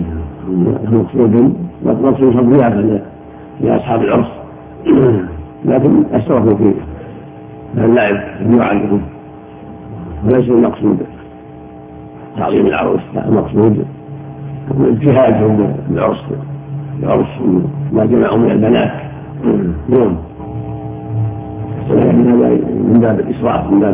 مقصود تضييع لأصحاب العرس، لكن أسرفوا في اللعب بوعدهم، وليس المقصود تعظيم العروس، لا المقصود اجتهادهم بالعرس ما جمعوا من البنات. نعم، ولكن هذا من باب الإسراف، من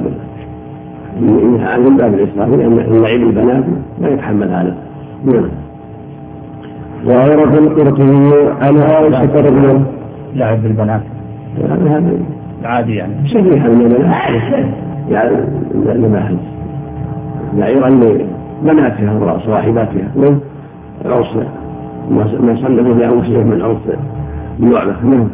باب الإسراف، لأن اللعب البنات لا يتحمل هذا. نعم. وعرف القرطبي عن عائشة رضي الله عنها لعب بالبنات هذا عادي يعني شبيها من البنات يعني لما يعيرا لبناتها وصاحباتها من العرس ما صنفوا لأنفسهم من عرس يعرف.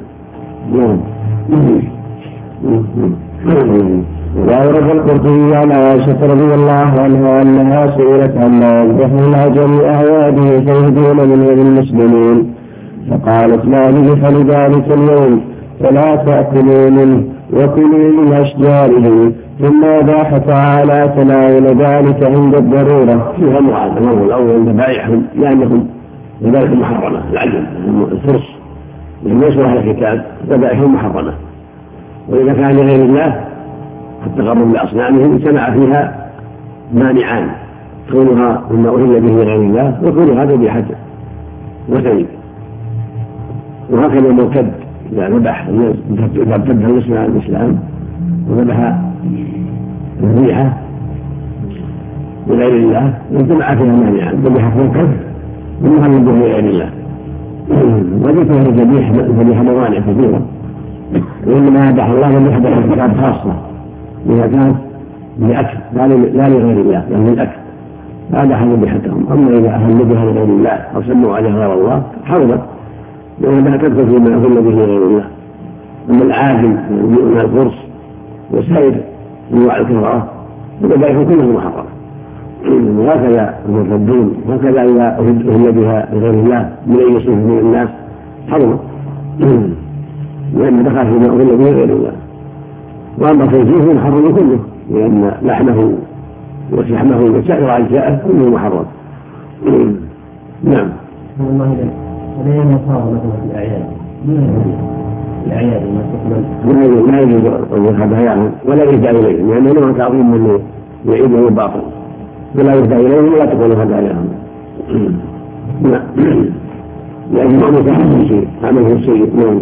وعرف القرطبي عن عائشة رضي الله عنها أنها سئلت عما يذبح العجم أعياده فيهدون منه للمسلمين، فقالت لا ذبح لذلك اليوم فلا تأكلوا منه وكلوا من أشجاره، ثم أباح تعالى تناول ذلك عند الضرورة. فيها معاذ الأول ذبائحهم لأنهم ذبائح محرمة، العجم الفرس ليس أهل الكتاب ذبائحهم محرمة، وإذا كان لغير الله التقرب بأصنامهم سمع فيها مانعان، كونها مما أهل به لغير الله وكونها ذبيحة وثني. وهكذا المرتد إذا ذبح إذا ارتد الإسلام وذبح ذبيحة لغير الله وسمع فيها مانعان، ذبيحة مرتد ومهل به لغير الله، وذكر ذبيحة موانع كثيرة، وإنما ذبح الله ذبيحة الكتاب خاصة إذا كانت لأكل لا لغير الله بل للأكل فذبح ذبيحتهم. أما إذا أهل بها لغير الله أو سموا عليها غير الله حرمت، لأنها تدخل فيما أهل به لغير الله. أما العاجم من الفرس وسائر أنواع الكفرة فذبائحهم كلها محرمة، وهكذا المرتدون، وهكذا إذا أهل بها لغير الله من أي صنف من الناس حرمت، لأن دخل فيما أهل به لغير الله. وأما خنزير محرم كله، لأن لحمه وشحمه وسائر أجزائه كله محرم. نعم. وليه المصاب مثلا في الأعياد ما يجوز الذهاب يعني ولا يهدى إليهم، لأنه لما تعظيم من يعيده باطل، ولا يهدى إليهم ولا تقول هدى إليهم. نعم، لأن ما مساعد شيء عمله سيء. نعم.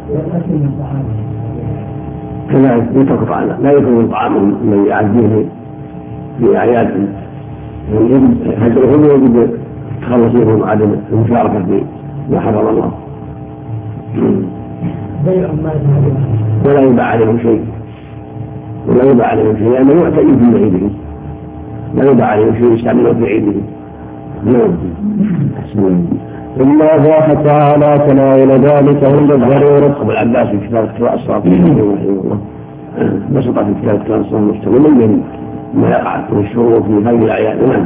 كذلك يترك طعامه، لا يكون من طعامهم الذي يعديه في أعيادهم، هجرهم يجب تخلص منهم عدم المشاركة فيما حرم الله، ولا يباع عليهم شيء، لأنه يعتني في عيده، لا يباع عليهم شيء يستعمله في عيده. ثم أباح تعالى تناول ذلك عند الضرورة. أبو العباس في كتاب اختراع الصراط رحمه الله بسط في كتاب اختراع الصراط مستمر ما يقع من الشروط في هذه الأعياد.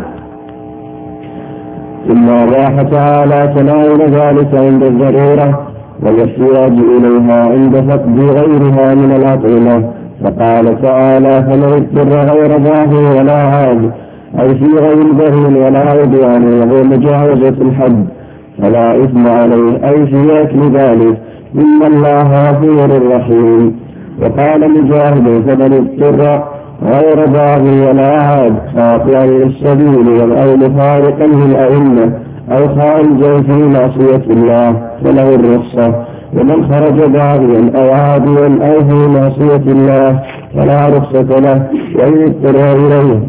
ثم أباح تعالى تناول ذلك عند الضرورة والاحتياج إليها عند فقد غيرها من الأطعمة، فقال تعالى فمن اضطر غير باغ ولا عاد أو في غير بغي ولا عدوان وهو مجاوزة الحد فلا إثم عليه أي في أكل ذلك، إن الله غفور رحيم. وقال مجاهد فمن اضطر غير باغ ولا عاد خاطئا للسبيل أو مفارقا للأئمة أو خارجا في معصية الله فله الرخصة، ومن خرج باغيا أو عاديا أو في معصية الله فلا رخصة له وإن اضطر إليه.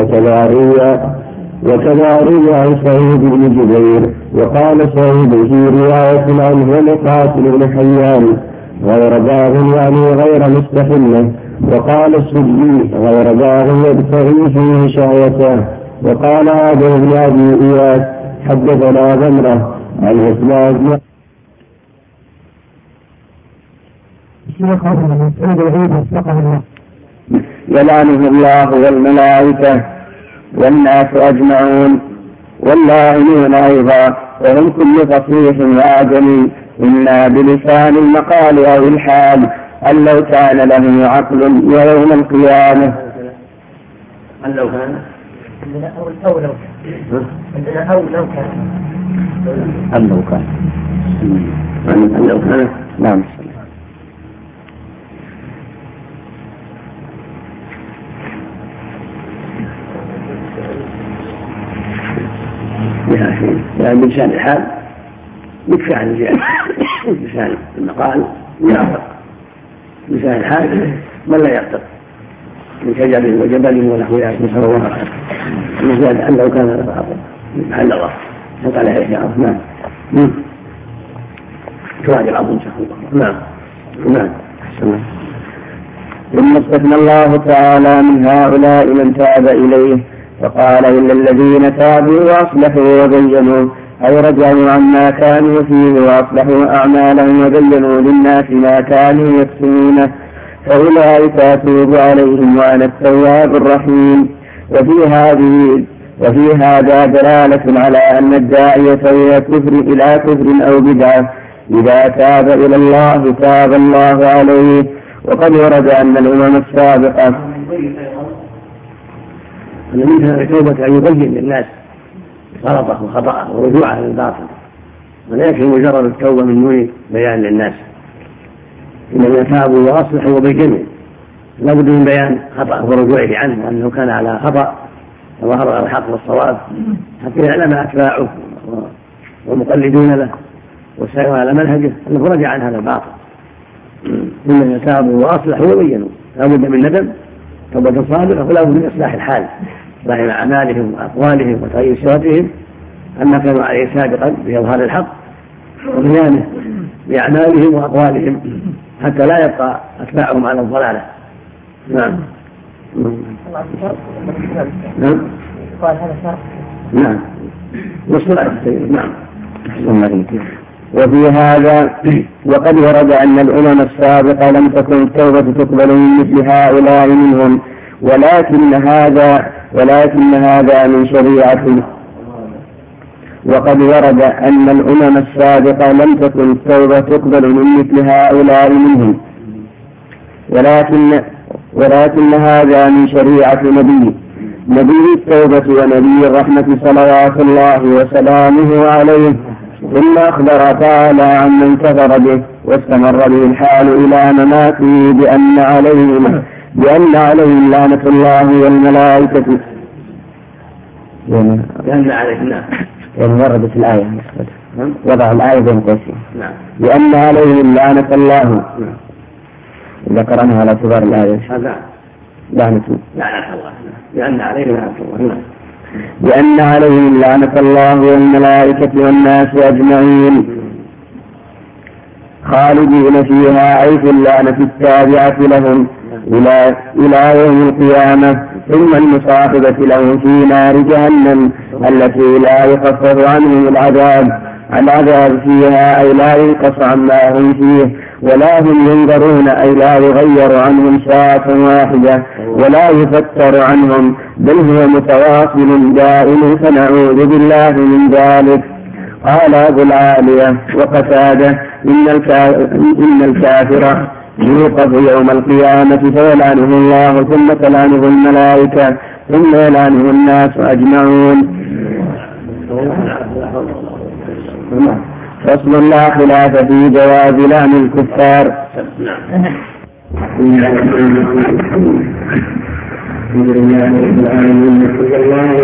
وكذا روى عن سعيد بن جبير وقال سعيد في رواية عنه ومقاتل بن حيان غير باغ يعني غير مستحله، وقال السدي غير باغ يبتغي فيه شهوته. وقال هذا ابن أبي إياس حدثنا ذمرة عن عثمان بن يلعنه الله والملائكة والناس أجمعون واللاعنون أيضا، وهم كل فصيح وأعجمي إلا بلسان المقال أو الحال أن لو كان له عقل ويوم القيامة هل لو كان عندنا أو لو كان عندنا أو لو كان أم لو كان هل لو كان نعم. بها شيء يعني بلسان الحال يكفي عن الجهل بلسان المقال يعتق بلسان الحال من لا يعتق من شجر وجبل ونحو ذلك نسأل الله العافية. المزاد أن لو كان لفاظا محل الله فقال عليه الشعر نعم تراجع العظيم شاء الله. نعم أحسن. ثم استثنى الله تعالى من هؤلاء من تاب إليه فقال إلا الذين تابوا وأصلحوا وبينوا أي رجعوا عما كانوا فيه وأصلحوا أعمالهم وبينوا للناس ما كانوا يكتمونه فأولئك أتوب عليهم وأنا التواب الرحيم. وفي هذا دلالة على أن الداعية إلى كفر أو بدعة إذا تاب إلى الله تاب الله عليه. وقد ورد أن الأمم السابقة أن منها التوبة أن يبين للناس غلطه وخطأه ورجوعه للباطل ولا يكفي مجرد التوبة من دون بيان للناس إنما تابوا وأصلحوا وبينوا لا بد من بيان خطأه ورجوعه عنه أنه كان على خطأ وظهر على الحق والصواب حتى يعلم أتباعه والمقلدون له والسائرون على منهجه أنه رجع عن هذا الباطل. إنما تابوا وأصلحوا وبينوا لا بد من ندم توبة صادقة ولا بد من إصلاح الحال إصلاح أعمالهم وأقوالهم وتغيير صفاتهم أما كانوا عليه سابقا بإظهار الحق وبيانه بأعمالهم وأقوالهم حتى لا يبقى أتباعهم على الضلالة. نعم. نعم. قال هذا شرط. نعم. والصلاة نعم. وفي هذا وقد ورد أن الأمم السابقة لم تكن التوبة تقبل من مثل هؤلاء منهم ولكن هذا من شريعة. وقد ورد أن الأمم السابقة لم تكن التوبة تقبل من مثل هؤلاء منهم ولكن هذا من شريعة نبي التوبة ونبي الرحمة صلوات الله وسلامه عليه. ثم أخبر تعالى عن من كفر به واستمر به الحال إلى مماته بأن عليهم لعنة الله والملائكة لأن عليهم وردت الآية وضع الآية بين قوسين بأن عليهم لعنة الله ذكرنا على اعتبار الآية لعنة الله لأن عليهم لعنة الله بأن عليهم لعنة الله والملائكة والناس أجمعين خالدين فيها أي في اللعنة التابعة لهم إلى يوم القيامة. ثم المصاحبة لهم في نار جهنم التي لا يخفف عنهم العذاب فيها أي لا ينقص عما هم فيه ولا هم ينظرون أي لا يغير عنهم ساعة واحدة ولا يفتر عنهم بل هو متواصل دائم فنعوذ بالله من ذلك. قال أبو العالية وقتادة إن الكافر يوقف يوم القيامة فيلعنه الله ثم تلعنه الملائكة ثم يلعنه الناس أجمعون. فصل لا خلاف في جواز لعن الكفار. الحمد لله رب العالمين صلى الله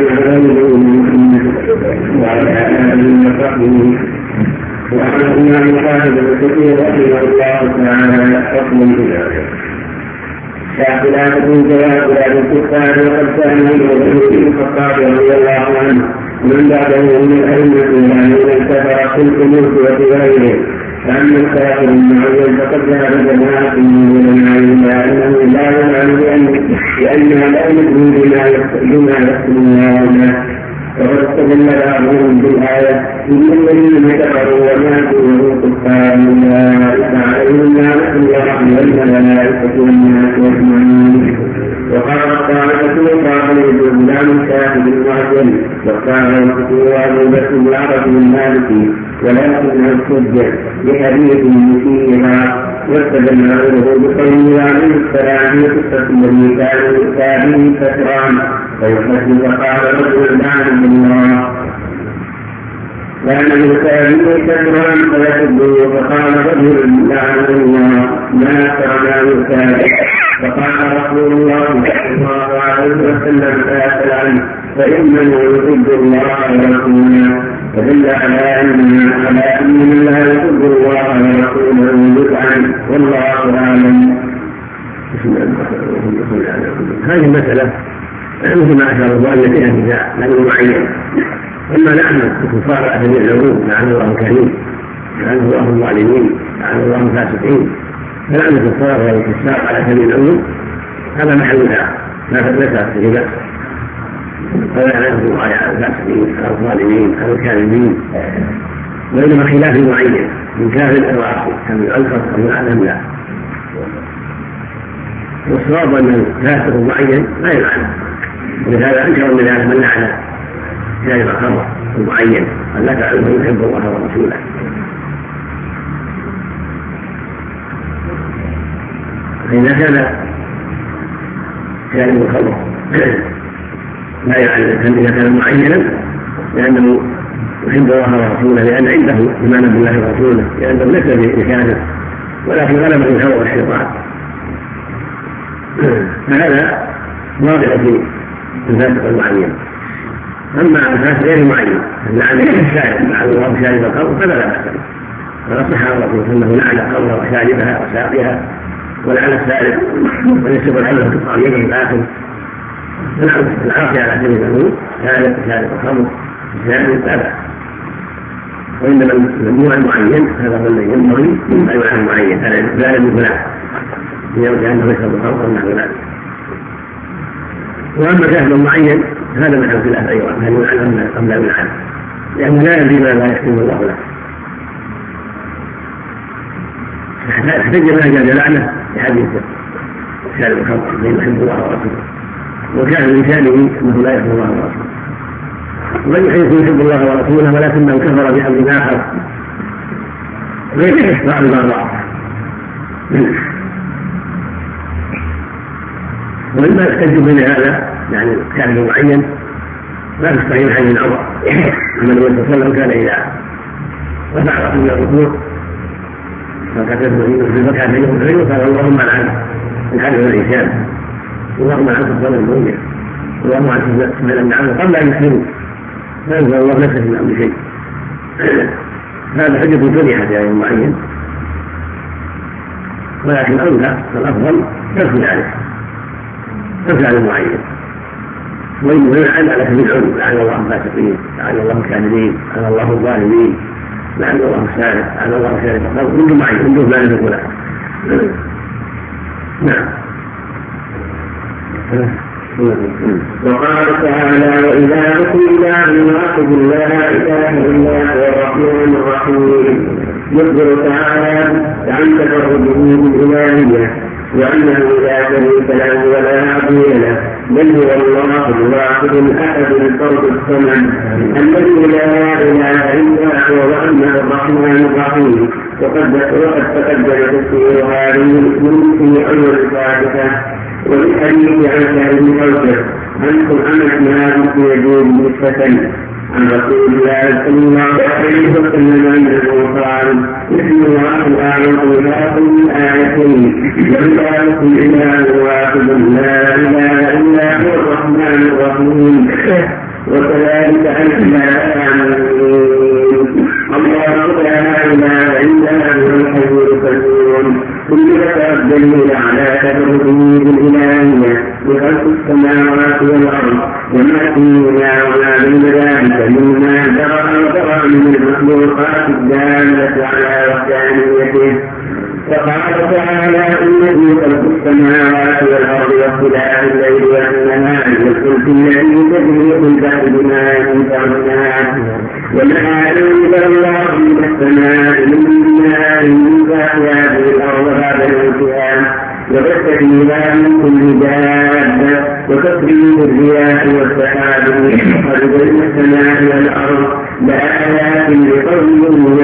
وعلى آله وصحبه وعن الإمام الحافظ الكثير رحمه الله تعالى حكم الهداية خلاف في جواز لعن الكفار وقد كان ابن الخطاب رضي الله عنه من بعده من الأئمة الذين كفر في القلوب وفي غيره فأما الكافر المعين فقد ذهب جماعة من العلماء أنه لا يلعن لأنها لا يدري بما يحكم الله وقد استدل بعضهم بالآية إن الذين كفروا وماتوا وهم كفار أولئك عليهم لعنة الله والملائكة والناس أجمعين. وقال الطائفة وقال الإسلام الكافر المعجل وقال الفتوى أبو بكر العربي المالكي ولكنه الحجة لحديث فيها واستدل غيره بقوله عليه السلام في قصة الذي كان به فتران فيحدث فقال رجل لعنه الله كان به فتران فيحبه فقال رجل لعنه الله ما ترى يؤتى فقال رسول الله صلى الله عليه وسلم فاسأل عنه فإنه يحب الله ورسوله فدل على أن لا يحب الله ورسوله يدعى والله أعلم. هذه المسألة مثل ما أشار الله فيها النساء لأنه معين. أما نحن الكفار على جميع العلوم لعن الله الكريم لعن الله الظالمين لعن الله الفاسقين فلعن الكفار والكفار على سبيل العلوم هذا محلها لا تأثر به بأس فلا يعلمه على الفاسقين على الظالمين على الكاذبين وإنما خلاف معين من كافر أو عاصي كمن ألفظ أو يعلم لا. والصواب أن الفاسق المعين لا يلعن ولهذا أنكر من هذا من لعن شارب الخمر المعين أن لا تعلم أن يحب الله ورسوله. فإذا كان شارب الخمر لا يعلم إذا كان معينا لأنه يحب الله ورسوله لأن عنده إيمانا بالله ورسوله لأنه ليس بكافر ولكن غلبه الهوى والشيطان فهذا واضح في الفاسق المعين. أما الفاسق غير المعين لعن الشارب لعن الله شارب الخمر فلا بأس به فقد صح عن الرسول أنه لعن الخمر وشاربها وساقيها ولعن السارق وليس العلم في الطعام الآخر العاصي على سبيل العلوم شارب الخمر الزاني لا بأس. وإنما الممنوع المعين هذا هو الذي ينبغي أن يلعن المعين لا يجوز له لأنه يشرب الخمر ونحو ذلك. وأما كافر معين هذا محل خلاف أيضا هل يلعن أم لا يلعن لأنه لا يدري ما لا يحكم الله له احتج ما جاز لعنه لحديث شارب الخمر الذي يحب الله ورسوله وكان لسانه انه لا يحب الله ورسوله ومن حيث يحب الله ورسوله ولكنه كفر بأمر آخر غير بعض بعض وإما يحتج بين هذا يعني كان معين لا تستعين عن الأمر أن النبي صلى الله عليه وسلم كان إذا رفع رأسه من الركوع فكتبه في المكان بينهم العلم قال اللهم عن الحدث والإنسان اللهم عن الصلاة المؤمنة اللهم عن سبيل النعم قبل أن يسلموا لا ينزل الله نفسه من أمر شيء. هذا حجة فرحة يا يوم معين ولكن أولى والأفضل ترك ذلك ترك عن المعين وإنه يلعن على سبيل العلم لعن الله الفاسقين لعن الله الكاذبين لعن الله الظالمين لعن الله السارق لعن الله شارب الخمر كل معين من دون ما يدرك له. نعم. وقال تعالى وإذا قيل بواحد لا إله إلا هو الرحمن الرحيم يخبر تعالى عن تفرده بالإلهية وأنه لا شريك له ولا عظيم له بل هو الله الواحد الأحد الفرد الصمد الذي لا إله إلا هو وأنه الرحمن الرحيم وقد تقدم تفسير هذه الاسم في أول الفاتحة والحديث عن سعيد بن كوثر عنكم أمسنا في يجوز نسبة عن رسول الله صلى الله عليه وسلم أنه قال بسم الله الأعظم إله الآيتين وإلهكم إله واحد لا إله إلا هو الرحمن الرحيم وكذلك أنزلنا الله لا إله إلا هو الحي القيوم كل الدليل على تفرده بالإلهية بخلق السماوات والأرض وما فيهما وما بين ذلك مما ترى من المخلوقات الدالة على وحدانيته. فقال تعالى إنه خلق السماوات والأرض واختلاف الليل والنهار والفلك الذي تجري في البحر بما ينفع الناس وما أنزل الله من السماء من ماء فأحيا به الأرض بعد موتها وبث فيها من كل دابة وتسريب الرياح والسحاب وقد بين السماء والأرض لآيات لقوم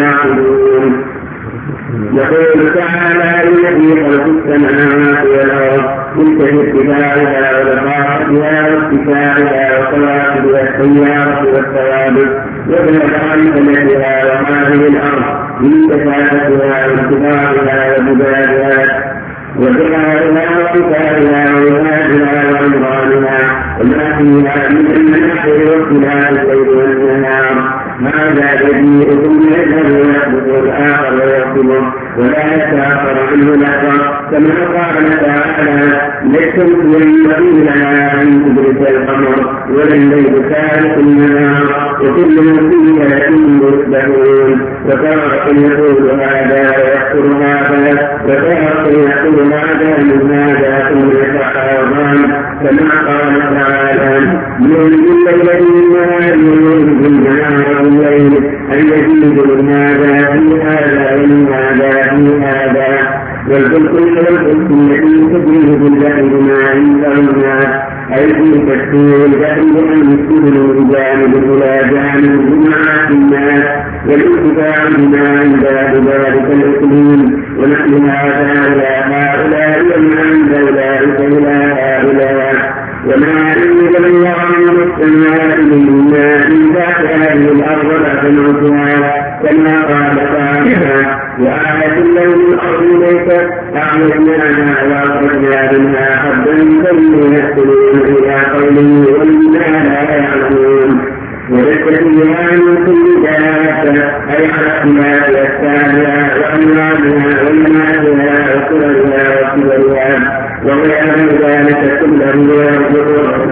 يقول تعالى الذي خلق السماوات والأرض تلك باتباعها ولقاءتها واتساعها وكواكبها السيارة والثوابت وبلغ عن ثمتها وهذه الأرض من كثافتها واتباعها وبلادها وبلادها وكتابها وولادها وعمرانها وما فيها من المناحر واختلاف الليل والنهار هذا بديء ثم يذهب ويحدث الآخر ويحكمه ولا يتأخر عنه لحظة كما قال تعالى للشمس ينبغي لها أن تدرك القمر ولا الليل سابق النهار وكل فيه لكن يصبحون وتارة يقول هذا ويحصر هذا وتارة يقول هذا من هذا ثم يتعاظم كما قال تعالى يولد الليل بالنهار ويولد النهار بالليل أن يزيد من هذا في هذا ومن هذا في هذا والفلك والفلك التي تجري بالبحر بما عنده الناس أي في تكثير البحر أن يسكن من جانب إلى جانب بمعاش الناس والاتباع بما عند ذلك الإقليم ونحن هذا إلى هؤلاء وما عند أولئك إلى هؤلاء وما عند من يرى السماء من ماء ذات هذه الأرض لا تموتها كما قال تعالى وآية لهم الأرض ليست أعلمناها وأخرجنا منها حبا كي يأكلون إلى قوله وإنا لا يعلمون وليس فيها من كل دابة أي على اختلاف أشكالها وأنواعها ومناعها وكلها وكبرها وغير ذلك كله يرجع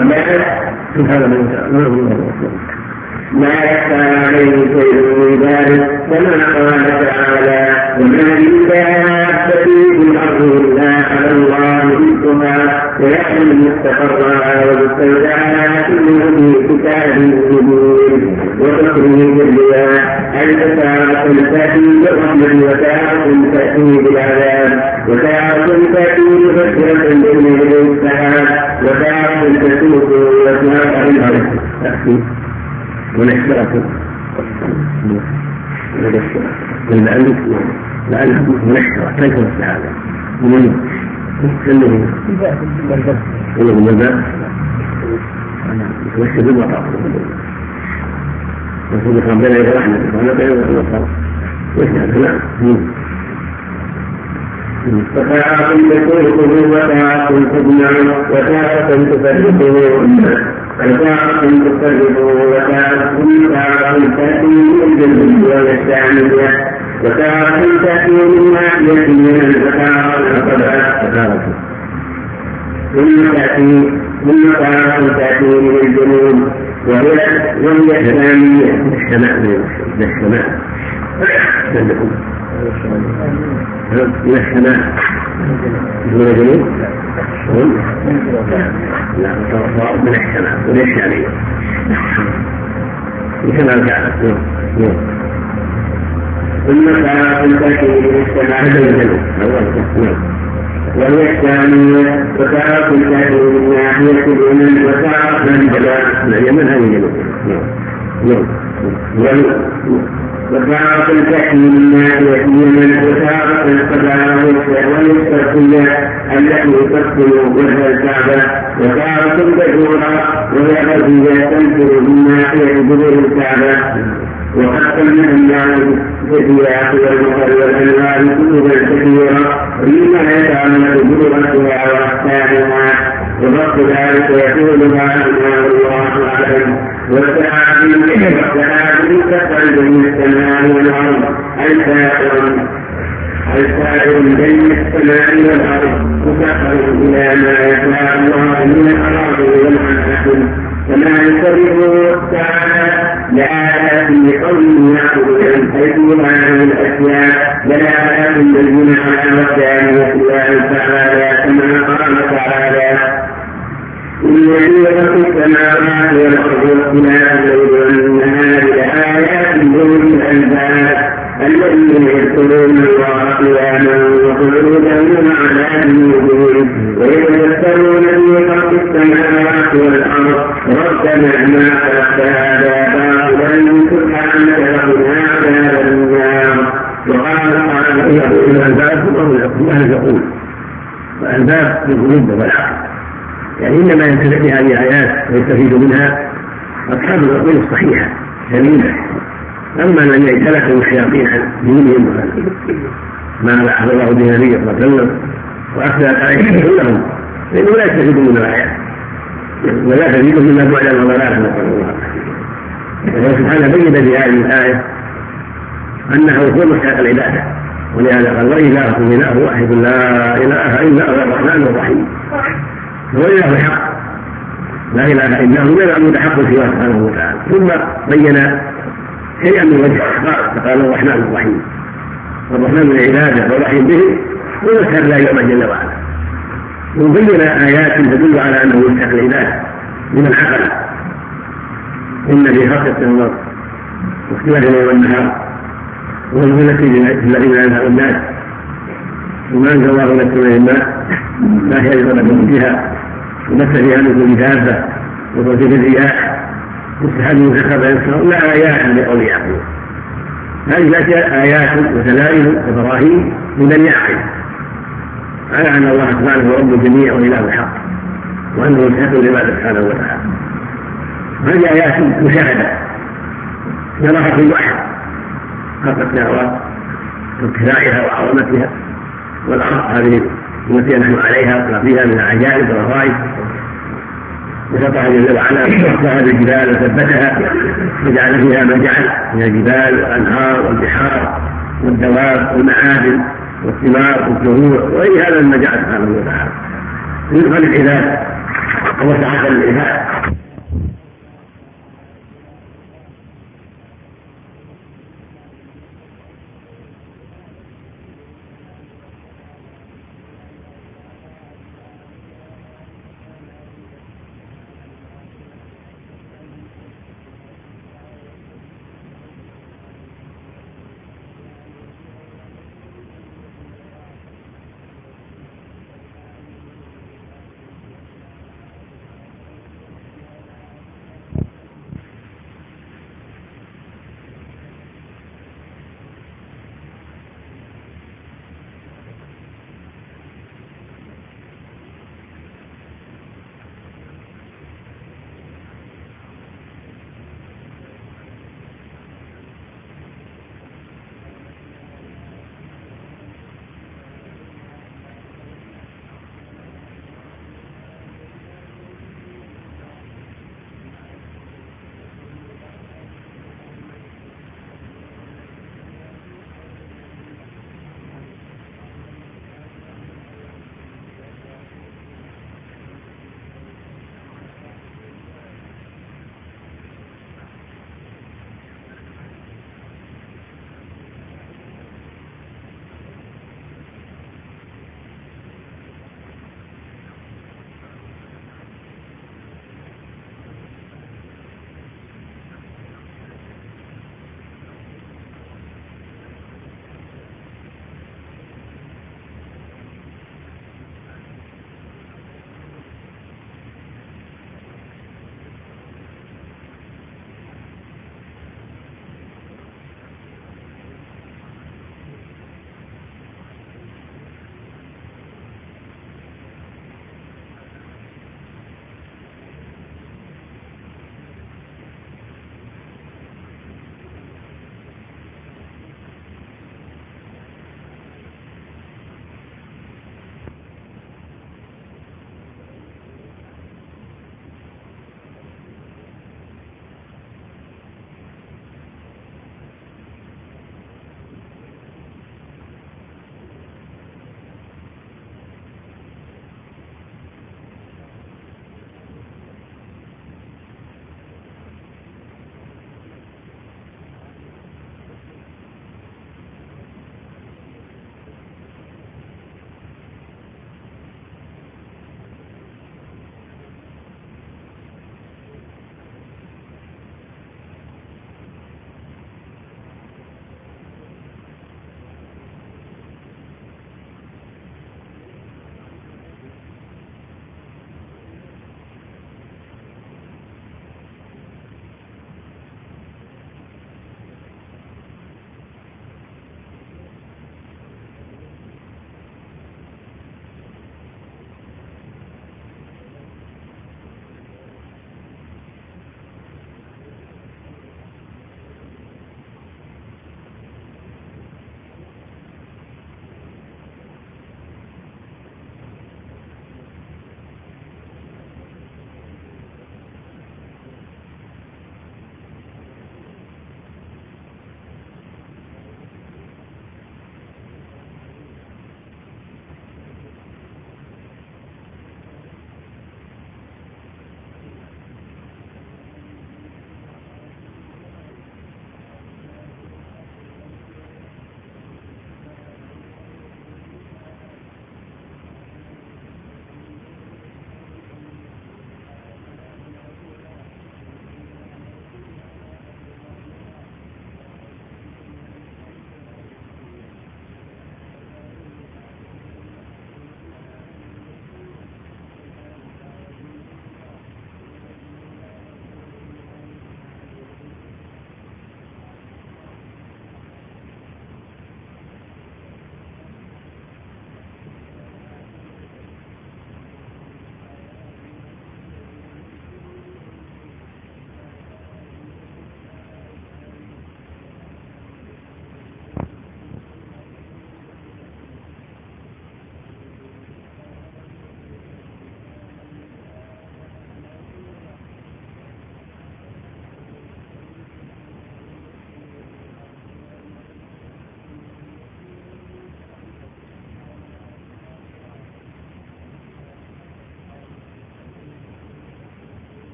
ما يخفى عليه شيء من ذلك كما قال تعالى وما من دابة في الأرض إلا على الله رزقها ويعلم مستقرها ومستودعها كله في كتاب مبين وتخريج الرياح أي تارة تأتي بالرحمة وتارة تأتي بالعذاب وتارة تأتي ببشرة بين يدي السحاب وتارة تسوق وتارة الأرض ونحشركم لعلكم منحشرة كيف السعادة من كله من الباب يتمشى بالمطار وصدق ربنا إذا رحمة وانا بين المطار ويسعد نعم فتاعكم تكون وتاعكم تجمعون وتاعكم تفرقون فتاعكم تفرقون وتاعكم تأتي من الجنة والثانية وتاعكم تأتي من ناحية من وتاعكم ثم تأتي من الجنوب وهي الثانية من السماء من السماء دون جنوب لا من السماء وليس عليه كما الكعبة ثم تأتي من السماء الجنوب وهي الثانية وتأتي من ناحية اليمن وتأتي من اليمن هذه الجنوب وتارة تأتي من ناحية اليمن وتارة القبائل والشرقية التي تسكن وجه الكعبة وتارة تجورة وهي التي تنشر من ناحية جبل الكعبة وقد سمع الله بالرياح والمطر والأنوار كتبا كثيرة مما يتعلق بلغتها وأحكامها وضبط ذلك يقولها الله أعلم والسحاب تخرج من السماء والأرض السائر بين السماء والأرض تسخر إلى ما يشاء الله من الأراضي والأنعام كما يصرفه تعالى لآيات لقوم يعبدون حيث هذه الأشياء لآيات بينة على وحدانية الله تعالى كما قال تعالى إن في خلق السماوات والأرض واختلاف الليل والنهار لآيات لأولي الألباب الذين يذكرون الله قياما وقعودا وعلى جنوبهم ويتذكرون في خلق السماوات والأرض ربنا ما خلقت هذا باطلا سبحانك فقنا عذاب النار وقال يقول الألباب هم أهل العقول، والألباب بالقلوب والعقل، يعني إنما ينتفع بهذه الآيات ويستفيد منها أصحاب العقول الصحيحة سليمة. أما من يتلقوا الشياطين عن دينهم ما أخذ الله به النبي صلى الله عليه وسلم وأخذت عليهم كلهم، فإنه لا يستفيد من الآيات ولا تزيد مما بعد الضلال، نسأل الله العافية. الله سبحانه بين بهذه الآية أنه هو مستحق العبادة، ولهذا قال وإلهكم إله واحد لا إله إلا هو الرحمن الرحيم، هو إله الحق لا إله إلا هو لا معبود حق سواه سبحانه وتعالى. ثم بين شيئا من وجه فقال الرحمن الرحيم، والرحمن بالعبادة والرحيم به ومسهر لا يؤمن جل وعلا، وبين آيات تدل على أنه يستحق العبادة من العقل. إن في خلق السماوات واختلاف الليل والنهار والظلمات الذين ينفع الناس وما أنزل الله من السماء الماء لا يجب لكم فيها ومس فيها من كل دابة وتوجيه الرياح والسحاب المسخر يسمعون آيات لقوم يعقلون. هذه آيات ودلائل وبراهين لمن يعقل على أن الله سبحانه هو رب الجميع وإله الحق وأنه يستحق العبادة سبحانه وتعالى. هذه آيات مشاهدة يراها كل واحد حق الدعوة وابتلاءها وعظمتها، والأرض هذه التي نحن عليها وما فيها من العجائب والغرائب، وسطح جل وعلا وسطها بالجبال وثبتها وجعل فيها ما جعل من الجبال والأنهار والبحار والدواب والمعادن والثمار والزروع وغير هذا مما جعل سبحانه وتعالى رزقا للعباد وسعة للعباد.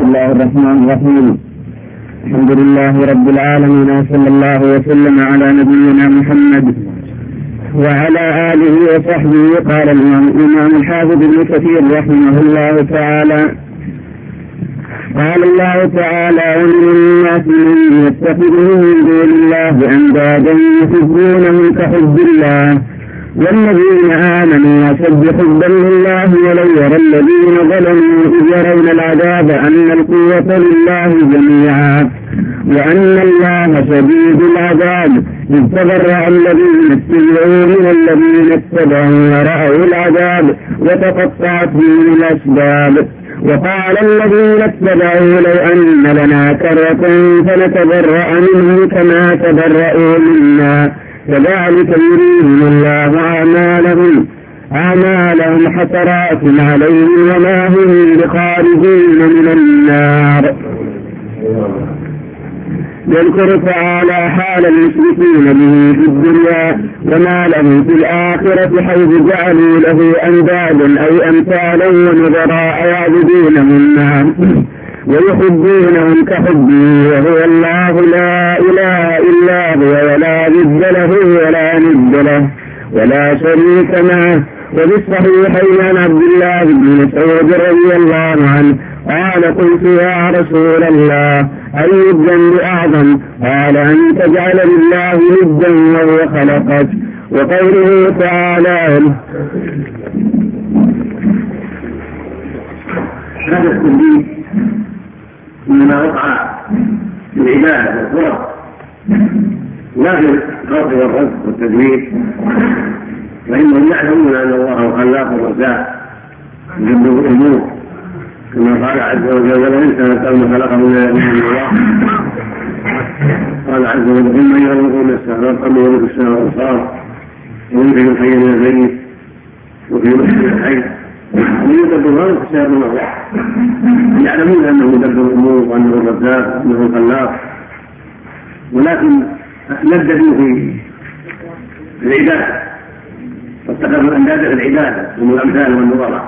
الله الرحمن الرحيم. الحمد لله رب العالمين، وصلى الله وسلم على نبينا محمد وعلى آله وصحبه. قال الإمام الحافظ ابن كثير رحمه الله تعالى: قال الله تعالى: ومن الناس من يتخذ من دون الله أندادا يحبونهم كحب الله والذين آمنوا أشد حبا لله ولو يرى الذين ظلموا إذ يرون العذاب أن القوة لله جميعا وأن الله شديد العذاب إذ تبرأ الذين اتبعوا من الذين اتبعوا ورأوا العذاب وتقطعت بهم الأسباب. وقال الذين اتبعوا: لو أن لنا كرة فنتبرأ منهم كما تبرأوا منا كذلك يريهم الله أعمالهم حسرات عليهم وما هم بخارجين من النار. يذكر تعالى حال المشركين به في الدنيا وما لهم في الآخرة، حيث جعلوا له أندادا أو أمثالا ونظراء يعبدونهم معه ويحبونهم كحبه وهو الله لا إله إلا هو ولا ضد له ولا ند له ولا شريك معه. وفي الصحيحين عن عبد الله بن مسعود رضي الله عنه قال: قلت يا رسول الله أي الذنب أعظم؟ قال: أن تجعل لله ندا وهو خلقك. وقوله تعالى: هذا التنبيه إنما وقع في العبادة والقرب لا في الخلق والرزق والتدبير، فإنهم يعلمون أن الله خلاق الرزاق يدبر الأمور كما قال عز وجل: والإنسان كما خلقه من الله. قال عز وجل: ثم يخلقون السماء والأرض ويملك السماء والأبصار ويخرج الحي من الميت وفي مسجد الحي ويدبر الأمر فسير من الله. يعلمون أنه يدبر الأمور وأنه الرزاق وأنه الخلاق، ولكن لددوا في العبادة واتخذوا الأنداد في العبادة هم الأمثال والنظراء،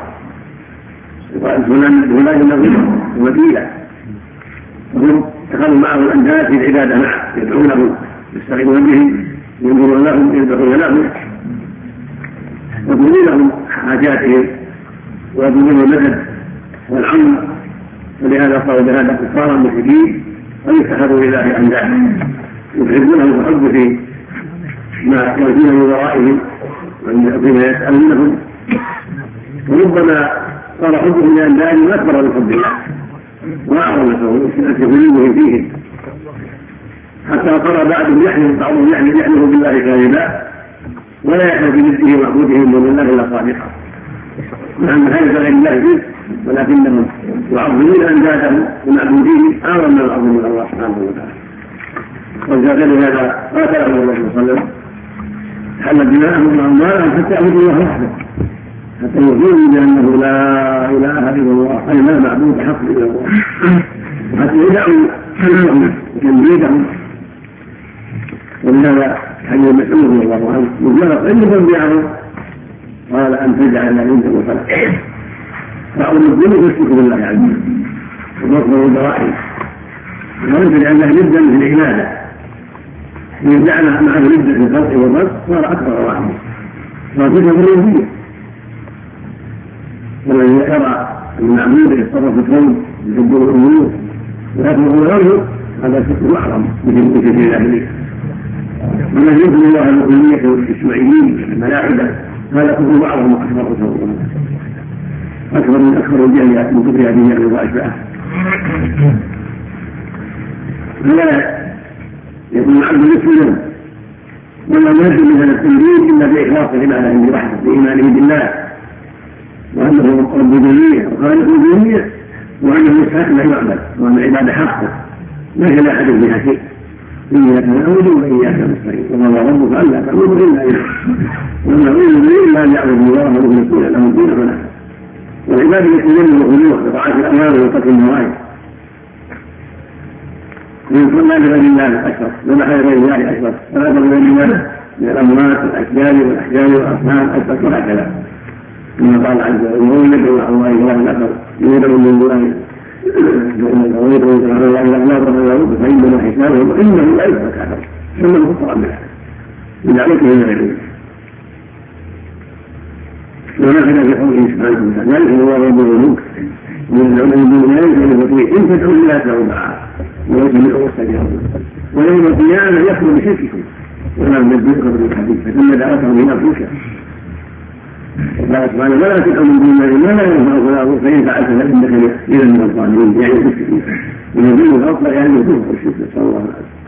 ولا ينظرهم وكيلا، وهم اتخذوا معه الأنداد في العبادة معه، يدعونهم يستغيثون بهم ينظرون لهم يذبحون لهم يقولون لهم حاجاتهم ويقولون المدد والعون. ولهذا قالوا بهذا كفارا مشركين ويتخذوا لله أندادا يحبونه الحب في ما يأتون من ورائهم وفيما يسألونهم، وربما صار حبهم لأنداد أكبر من حب الله وأعظم في قلوبهم فيهم، حتى صار بعضهم يحلف بالله كاذبا ولا يحلف بنفسه ومعبودهم من الله إلا صادقا، مع أن هذا غير الله فيه، ولكنهم يعظمون أندادهم ومعبودين أعظم من العظم من الله سبحانه وتعالى. وجاء هذا قاتلهم الله صلى الله عليه وسلم حل دماءهم وأموالهم حتى يعبدوا الله وحده، حتى يؤمنوا بأنه لا إله إلا الله أي لا معبود حق إلا الله، حتى يدعوا حلمهم وتنبيههم. ولهذا حديث مسعود رضي الله عنه مجرد أن ينبيعهم قال: أن تجعل عندك وخلق. فأول الظلم يشرك بالله عز وجل ومصدر البراء، وأن تجعل له ندا في العبادة، إن جعل معه ندا في الخلق والرزق صار أكبر رحمة، صار تلك الربوبية. والذي يرى المعبود يتصرف في الكون يدبر الأمور ويأخذ غيره هذا شرك أعظم من الجاهلية. ومن يذكر الله الألوهية والإسماعيليين الملاحدة هذا كفر أعظم وأكبر أكبر من أكبر الجهل من كفر هذه وأشباهه. فلا يكون العبد مسلما ولا ينزل من التنبيه إلا بإخلاص العبادة وحده بإيمانه بالله وأنه رب الجميع وخالق الجميع وأنه يستحق لا يعبد وأن العبادة حقه ليس لأحد بها شيء. إياك نعبد وإياك نستعين وقال ربك ألا تعبدوا إلا إياه وما أريد إلا أن يعبدوا الله مخلصين له الدين حنفاء. والعبادة يتجنب الخضوع بطاعة الأموال وترك النواهي. من صلى لغير الله أشرك ذبح لغير الله أشرك صلاة لغير الله من الأموات والأشجار والأحجار والأصنام أشرك وهكذا. كما قال عز وجل: ومن يدعو مع الله إلها آخر يدعو من دونه فإنما حسابهم إنه لا يفعل هذا ثم الخطأ منها من ذلك من غيره ونحن في قوله سبحانه وتعالى ذلك هو رب الملوك من المؤمنين إن تدعوا الله توبا ويجمعوا مستجابون ويوم القيامة يخلو بشرككم ولا ننبئكم قبل الحديث فتم دعوتهم إلى فوشا قال سبحانه ولا تدعوا من دون الله ما لا ينفعك ولا يضرك فإن فعلت فإنك إذا من الظالمين يعني المشركين من الدين الأفضل يعني الكفر والشرك نسأل الله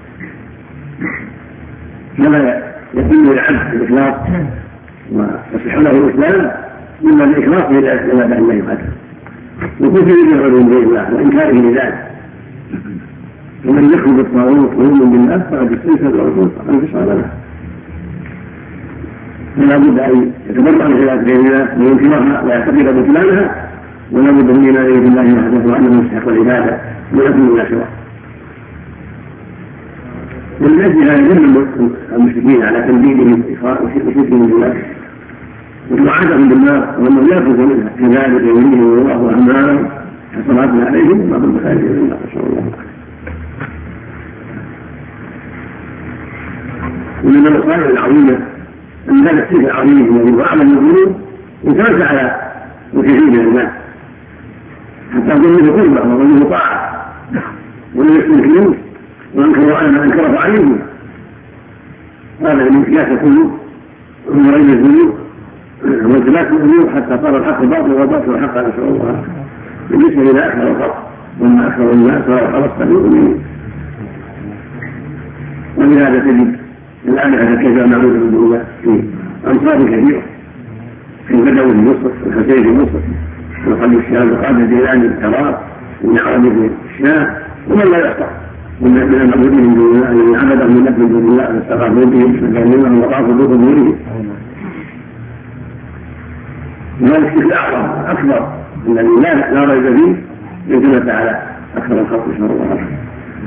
العافية كما يتم العبد الإخلاص ويصح له الإسلام مما الإخلاص إلى بأن لا يقاتل وكفر يدعو من دون الله وإنكاره لذلك ومن يكفر بالطاغوت ويؤمن بالله فقد استمسك بالعقول فقد انتصر له فلا بد ان يتبرع بخلاف غير الله وينكرها ويعتقد بطلانها ولا بد من ايمان بالله وحده وانه يستحق العباده ويكون الى سواه ومن اجل هذا يذم المشركين على تنديدهم وشركهم بالله وتوعدهم بالنار وانه لا يخرج منها كذلك يوليهم الله اعمالهم حسراتنا عليهم وما ضد خارج من الله نسال الله العافيه ومن المصالح العظيمه ان هذا السيف العظيم الذي هو اعلى المؤمنين انتهز على كثير من الناس حتى ظنه قربه وظنه طاعه ولم يكن الفلوس وانكروا على ما انكره عليهم هذا من قياس القلوب ومرين الذنوب وانتباه الامور حتى صار الحق باطل والباطل حقا نسال الله بالنسبه الى اكثر الخلق وما اكثر الناس صار خلص المؤمنين ولهذا تجد الآن على كذا نعوذ بالله في أمصار كثيرة في البدو في مصر والحسين في مصر وقبل الشام وقبل الجيلاني الكرار والنعرابي في الشام ومن لا يخطأ من المعبودين من دون الله الذين عبدهم من دون الله فاستغاثوا بهم فكانوا وطافوا بقبورهم وهذا الشرك الأعظم أكبر الذي لا ريب فيه يثبت على أكثر الخلق نسأل الله العافية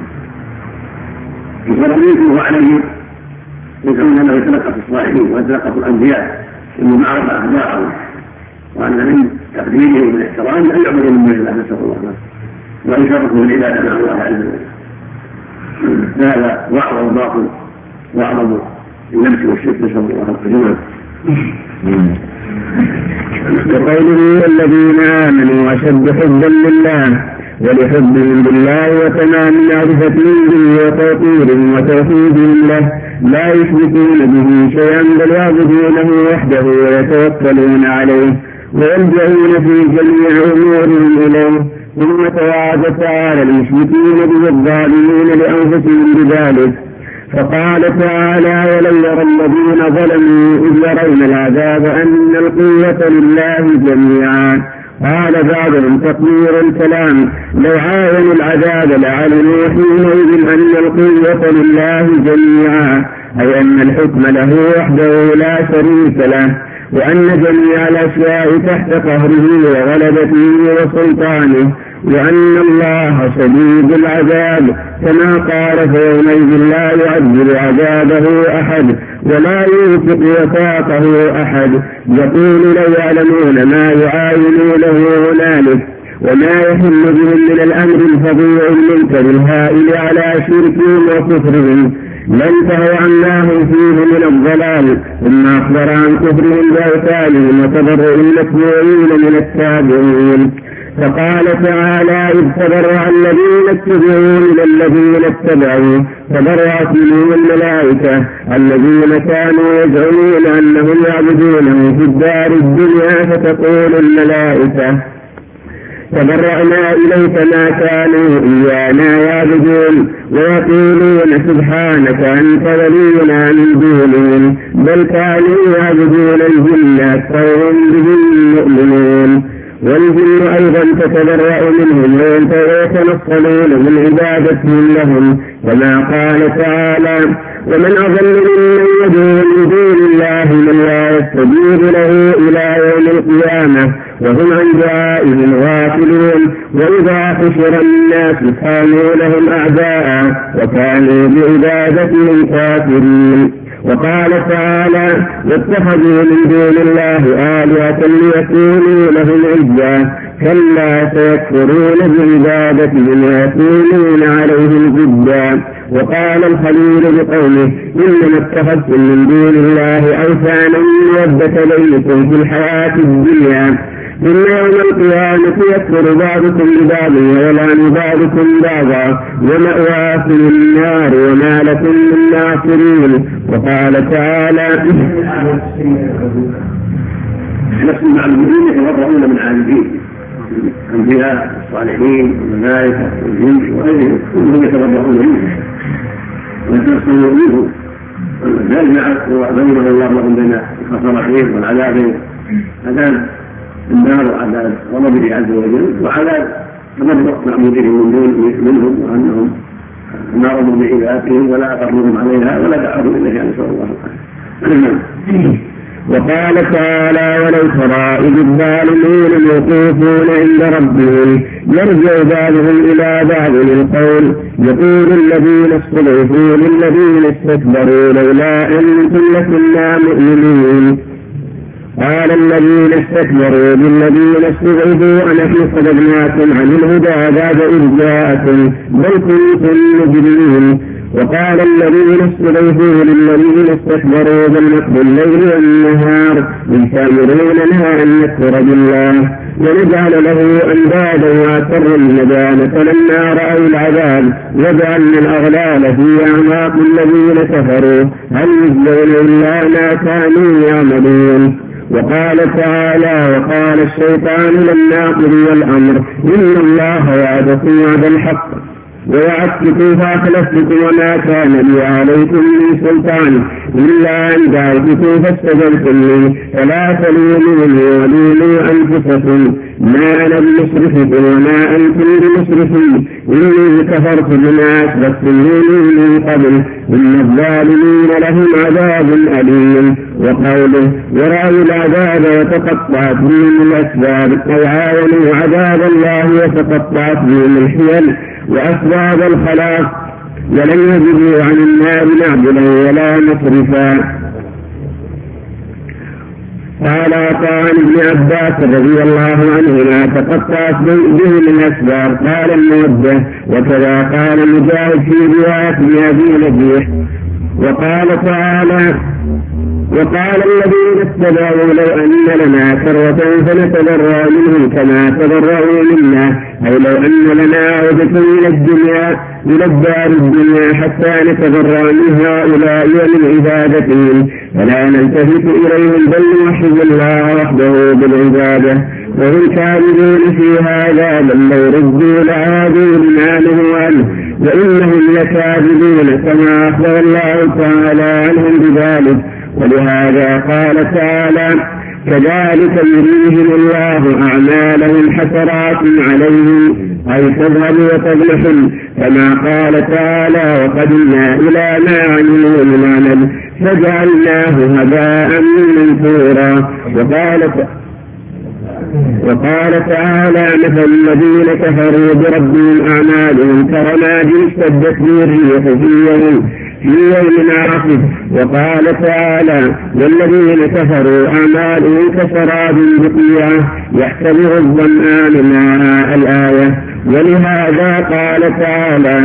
فالذي عليه يدعون انه يتلقف الصالحين ويتلقف الانبياء انه معرف اخبارهم وان من تقديرهم والاحترام ان يعبدوا من دون الله نسال الله العافيه وان يشركوا بالعباده مع الله عز وجل هذا واعظم باطل واعظم النفس والشرك نسال الله العافيه وقوله الذين آمنوا أشد حبا لله ولحبهم بالله وتمام معرفتهم به وتوقيرهم وتوحيدهم له لا يشركون به شيئا بل يعبدونه وحده ويتوكلون عليه ويلجؤون في جميع أمورهم إليه ثم توعد تعالى المشركين به الظالمين لأنفسهم بذلك فقال تعالى ولو يرى الذين ظلموا إذ يرون العذاب أن القوة لله جميعا قال بعضهم تقدير الكلام لو عاينوا العذاب لعلموا حينئذ أن القوة لله جميعا أي أن الحكم له وحده لا شريك له وأن جميع الأشياء تحت قهره وغلبته وسلطانه وأن الله شديد العذاب كما قال فيومئذ لا يعذب عذابه أحد ولا يوثق وثاقه أحد يقول لو يعلمون ما يعاينونه هنالك وما يحل بهم من الأمر الفظيع المنكر الهائل على شركهم وكفرهم لانتهوا عما هم فيه من الضلال ثم أخبر عن كفرهم بأوثانهم وتبرؤ المتبوعين من التابعين فقال تعالى إذ تبرأ الذين اتبعوا من الذين اتبعوا تبرأت منهم الملائكة الذين كانوا يزعمون أنهم يعبدونه في الدار الدنيا فتقول الملائكة تبرأنا إليك ما كانوا إيانا يعبدون ويقولون سبحانك أنت ولينا من دونهم بل كانوا يعبدون الجن أكثرهم بهم مؤمنون والجن أيضا تتبرأ منهم ويتنصلون من عبادتهم لهم كما قال تعالى ومن أضل ممن يدعو من دون الله من لا يستجيب له إلى يوم القيامة وهم عن دعائهم غافلون وإذا حشر الناس كانوا لهم أعداء وكانوا بعبادتهم كافرين. وقال تعالى واتخذوا من دون الله آلهة ليكونوا لهم عزا كلا سيكفرون بعبادتهم ويكونون عليهم ضدا. وقال الخليل لقومه إنما اتخذتم من دون الله أوثانا مودة بينكم في الحياة الدنيا ثم يوم القيامة يكفر بعضكم ببعض ويلعن بعضكم بعضا ومأواكم النار وما لكم من ناصرين. وقال تعالى نفس المعلومين يتبرؤون من عالمين الأنبياء الصالحين والملائكة والجن وغيرهم كلهم يتبرؤون منهم ويتنصرون منهم ذلك بينهم الله لهم بين الخسرتين والعذابين عذاب النار وعذاب غضبه عز وجل وعذاب تبرؤ معبودهم منهم وأنهم نارهم بعبادتهم ولا أقرهم عليها ولا دعوهم إليها نسأل الله العافية. وقال تعالى ولو ترى إذ الظالمون موقوفون عند ربهم يرجع بعضهم إلى بعض القول يقول الذين استضعفوا للذين استكبروا لولا أنتم لكنا مؤمنين قال الذين استكبروا للذين استضعفوا أنحن صددناكم عن الهدى بعد إذ جاءكم بل كنتم مجرمين. وقال الذين استضعفوا للذين استكبروا بل نكفر الليل والنهار إذ تأمروننا أن نكفر بالله ونجعل له أندادا وأسروا الندامة لما رأوا العذاب وجعلنا الأغلال في أعناق الذين كفروا هل يجزون إلا ما كانوا يعملون. وقال تعالى وقال الشيطان لما قضي الأمر إن الله وعدكم وعد الحق ووعدتكم فأخلفتكم وما كان لي عليكم من سلطان إلا أن دعوتكم فاستجبتم لي فلا تلوموني ولوموا أنفسكم ما أنا بمصرخكم وما أنتم بمصرخي إني كفرت بما أشركتموني من قبل إن الظالمين لهم عذاب أليم. وقوله ورأوا العذاب وتقطعت بهم الأسباب أي عاونوا عذاب الله وتقطعت بهم الحيل وأسباب الخلاص ولم يجدوا عن النار معبدا ولا مصرفا. قال عن ابن عباس رضي الله عنهما تقطعت بهم الأسباب قال الموجه وكذا قال مجاهد في رواية أبي نجيح. وقال تعالى وقال الذين اتبعوا لو أن لنا كرة فنتبرأ منهم كما تبرأوا منا أي لو أن لنا عودة إلى الدار الدنيا حتى نتبرأ من هؤلاء ومن عبادتهم فلا نلتفت إليهم بل نوحد الله وحده بالعبادة وهم كاذبون في هذا بل لو ردوا لعادوا لما نهوا عنه وإنهم لكاذبون كما أخبر الله تعالى عنهم بذلك. ولهذا قال تعالى كذلك يريهم الله أعمالهم حسرات عليهم أي تذهب وتضمحل كما قال تعالى وقدمنا إلى ما عملوا من عمل فجعلناه هباء منثورا. وقال تعالى مثل الذين كفروا بربهم أعمالهم كرماد اشتدت به الريح في يوم عاصف. وقال تعالى والذين كفروا أعمالهم كسراب بقيعة يحسبه الظمآن ماء الآية. ولهذا قال تعالى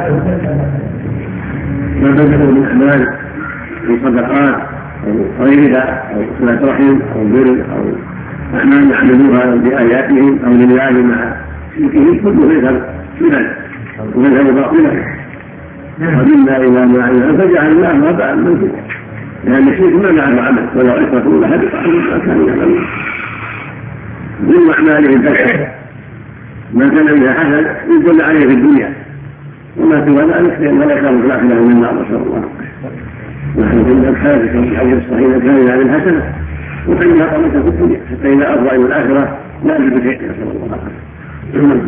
ما بدأوا من أعمال من صدقات أو غيرها أو صلاة رحم أو بر أو أعمال يعملوها بآياتهم أو لله مع شركهم كله يذهب سنن ويذهب باطلا ومنا إلى ما عمل فجعلناه هباء منثورا لأن الشرك ما نعم عمل ولو أشركوا لحبط عنهم ما كانوا يعملون من أعمالهم فشل ما كان منها حسن يدل عليه في الدنيا وما سوى ذلك ولا كانوا في الآخرة من النار نسأل الله. نحن في الحديث الصحيح كان عن الحسنة وكان قامته في الدنيا حتى إذا أرضى إلى الآخرة لا أجد شيء نسأل الله.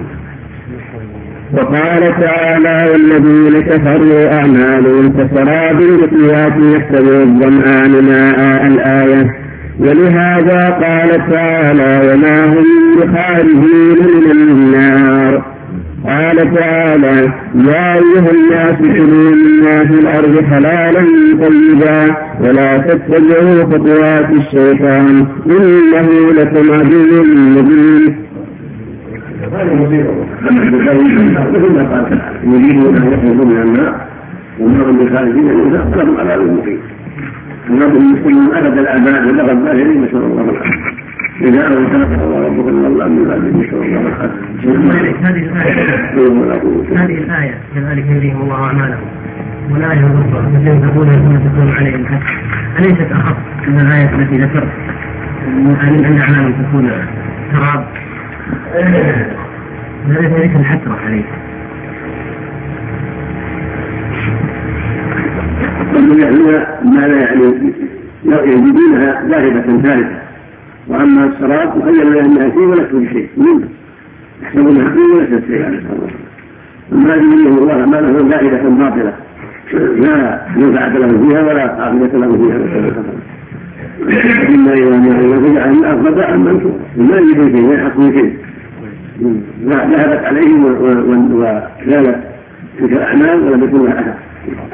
وقال تعالى والذين كفروا أعمالهم كسراب بقيعة يحسبه الظمآن ماء الآية. ولهذا قال تعالى وما هم بخارجين من النار. قال تعالى يا أيها الناس كلوا مما في الأرض حلالا طيبا ولا تتبعوا خطوات الشيطان إنه لكم عدو مبين. هذا مصير مثل ما قال تعالى يريدون ان يخرجوا من النار وما هم بخارجين منها ولهم عذاب مقيم. الرب المسلمون ابد الاباء بلغ البالغين نسال الله العافيه. اذا امن خلق الله ربك من الله من ذلك نسال الله العافيه. هذه الايه كذلك يريهم الله اعمالهم والايه الاخرى التي تقول ان تكون عليهم الحق اليست اخف من الايه التي ذكرت ان اعمالهم تكون تراب؟ ليس الحسرة عليه. ما لا يعني يجدونها ذاهبة ثالثة، وأما الصلاة مخيل أنها شيء ولا تكون شيء منه يحسبونها شيء ولا تكون شيء عليه الصلاة والسلام. أما يريهم الله ما لهم ذاهبة باطلة لا ينفعة له فيها ولا عاقبة له فيها. إما إذا ما يجعل الأرض بدأ منصورا ما يجب شيء لا يحصل شيء ذهبت عليهم وكانت تلك الأعمال ولم يكن لها أثر.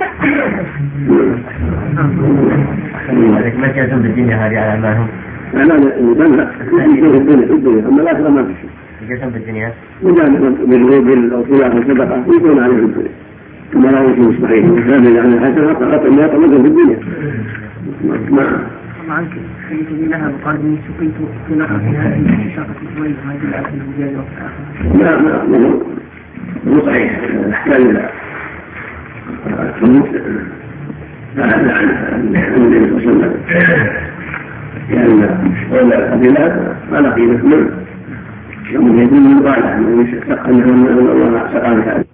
ما جازم بالدنيا هذه على أعمالهم؟ لا يشوف الدنيا أما الآخرة ما في شيء. جازم بالدنيا؟ وجاء بالغيب أو خلاف الصدقة يكون عليه الدنيا كما لا يكون صحيح وكان يعني الحسنة فقط ما يطلق في الدنيا. عنك حيث لها بقلب سقيت في نقص هذه الشاقة الزويل هذه الزجاج وفي الآخر. لا مو صحيح احتاج إلى فهذا عن النبي صلى الله عليه وسلم لأن القبيلات ما لقي مثل يوم يدين قال أنه سقى الله سقى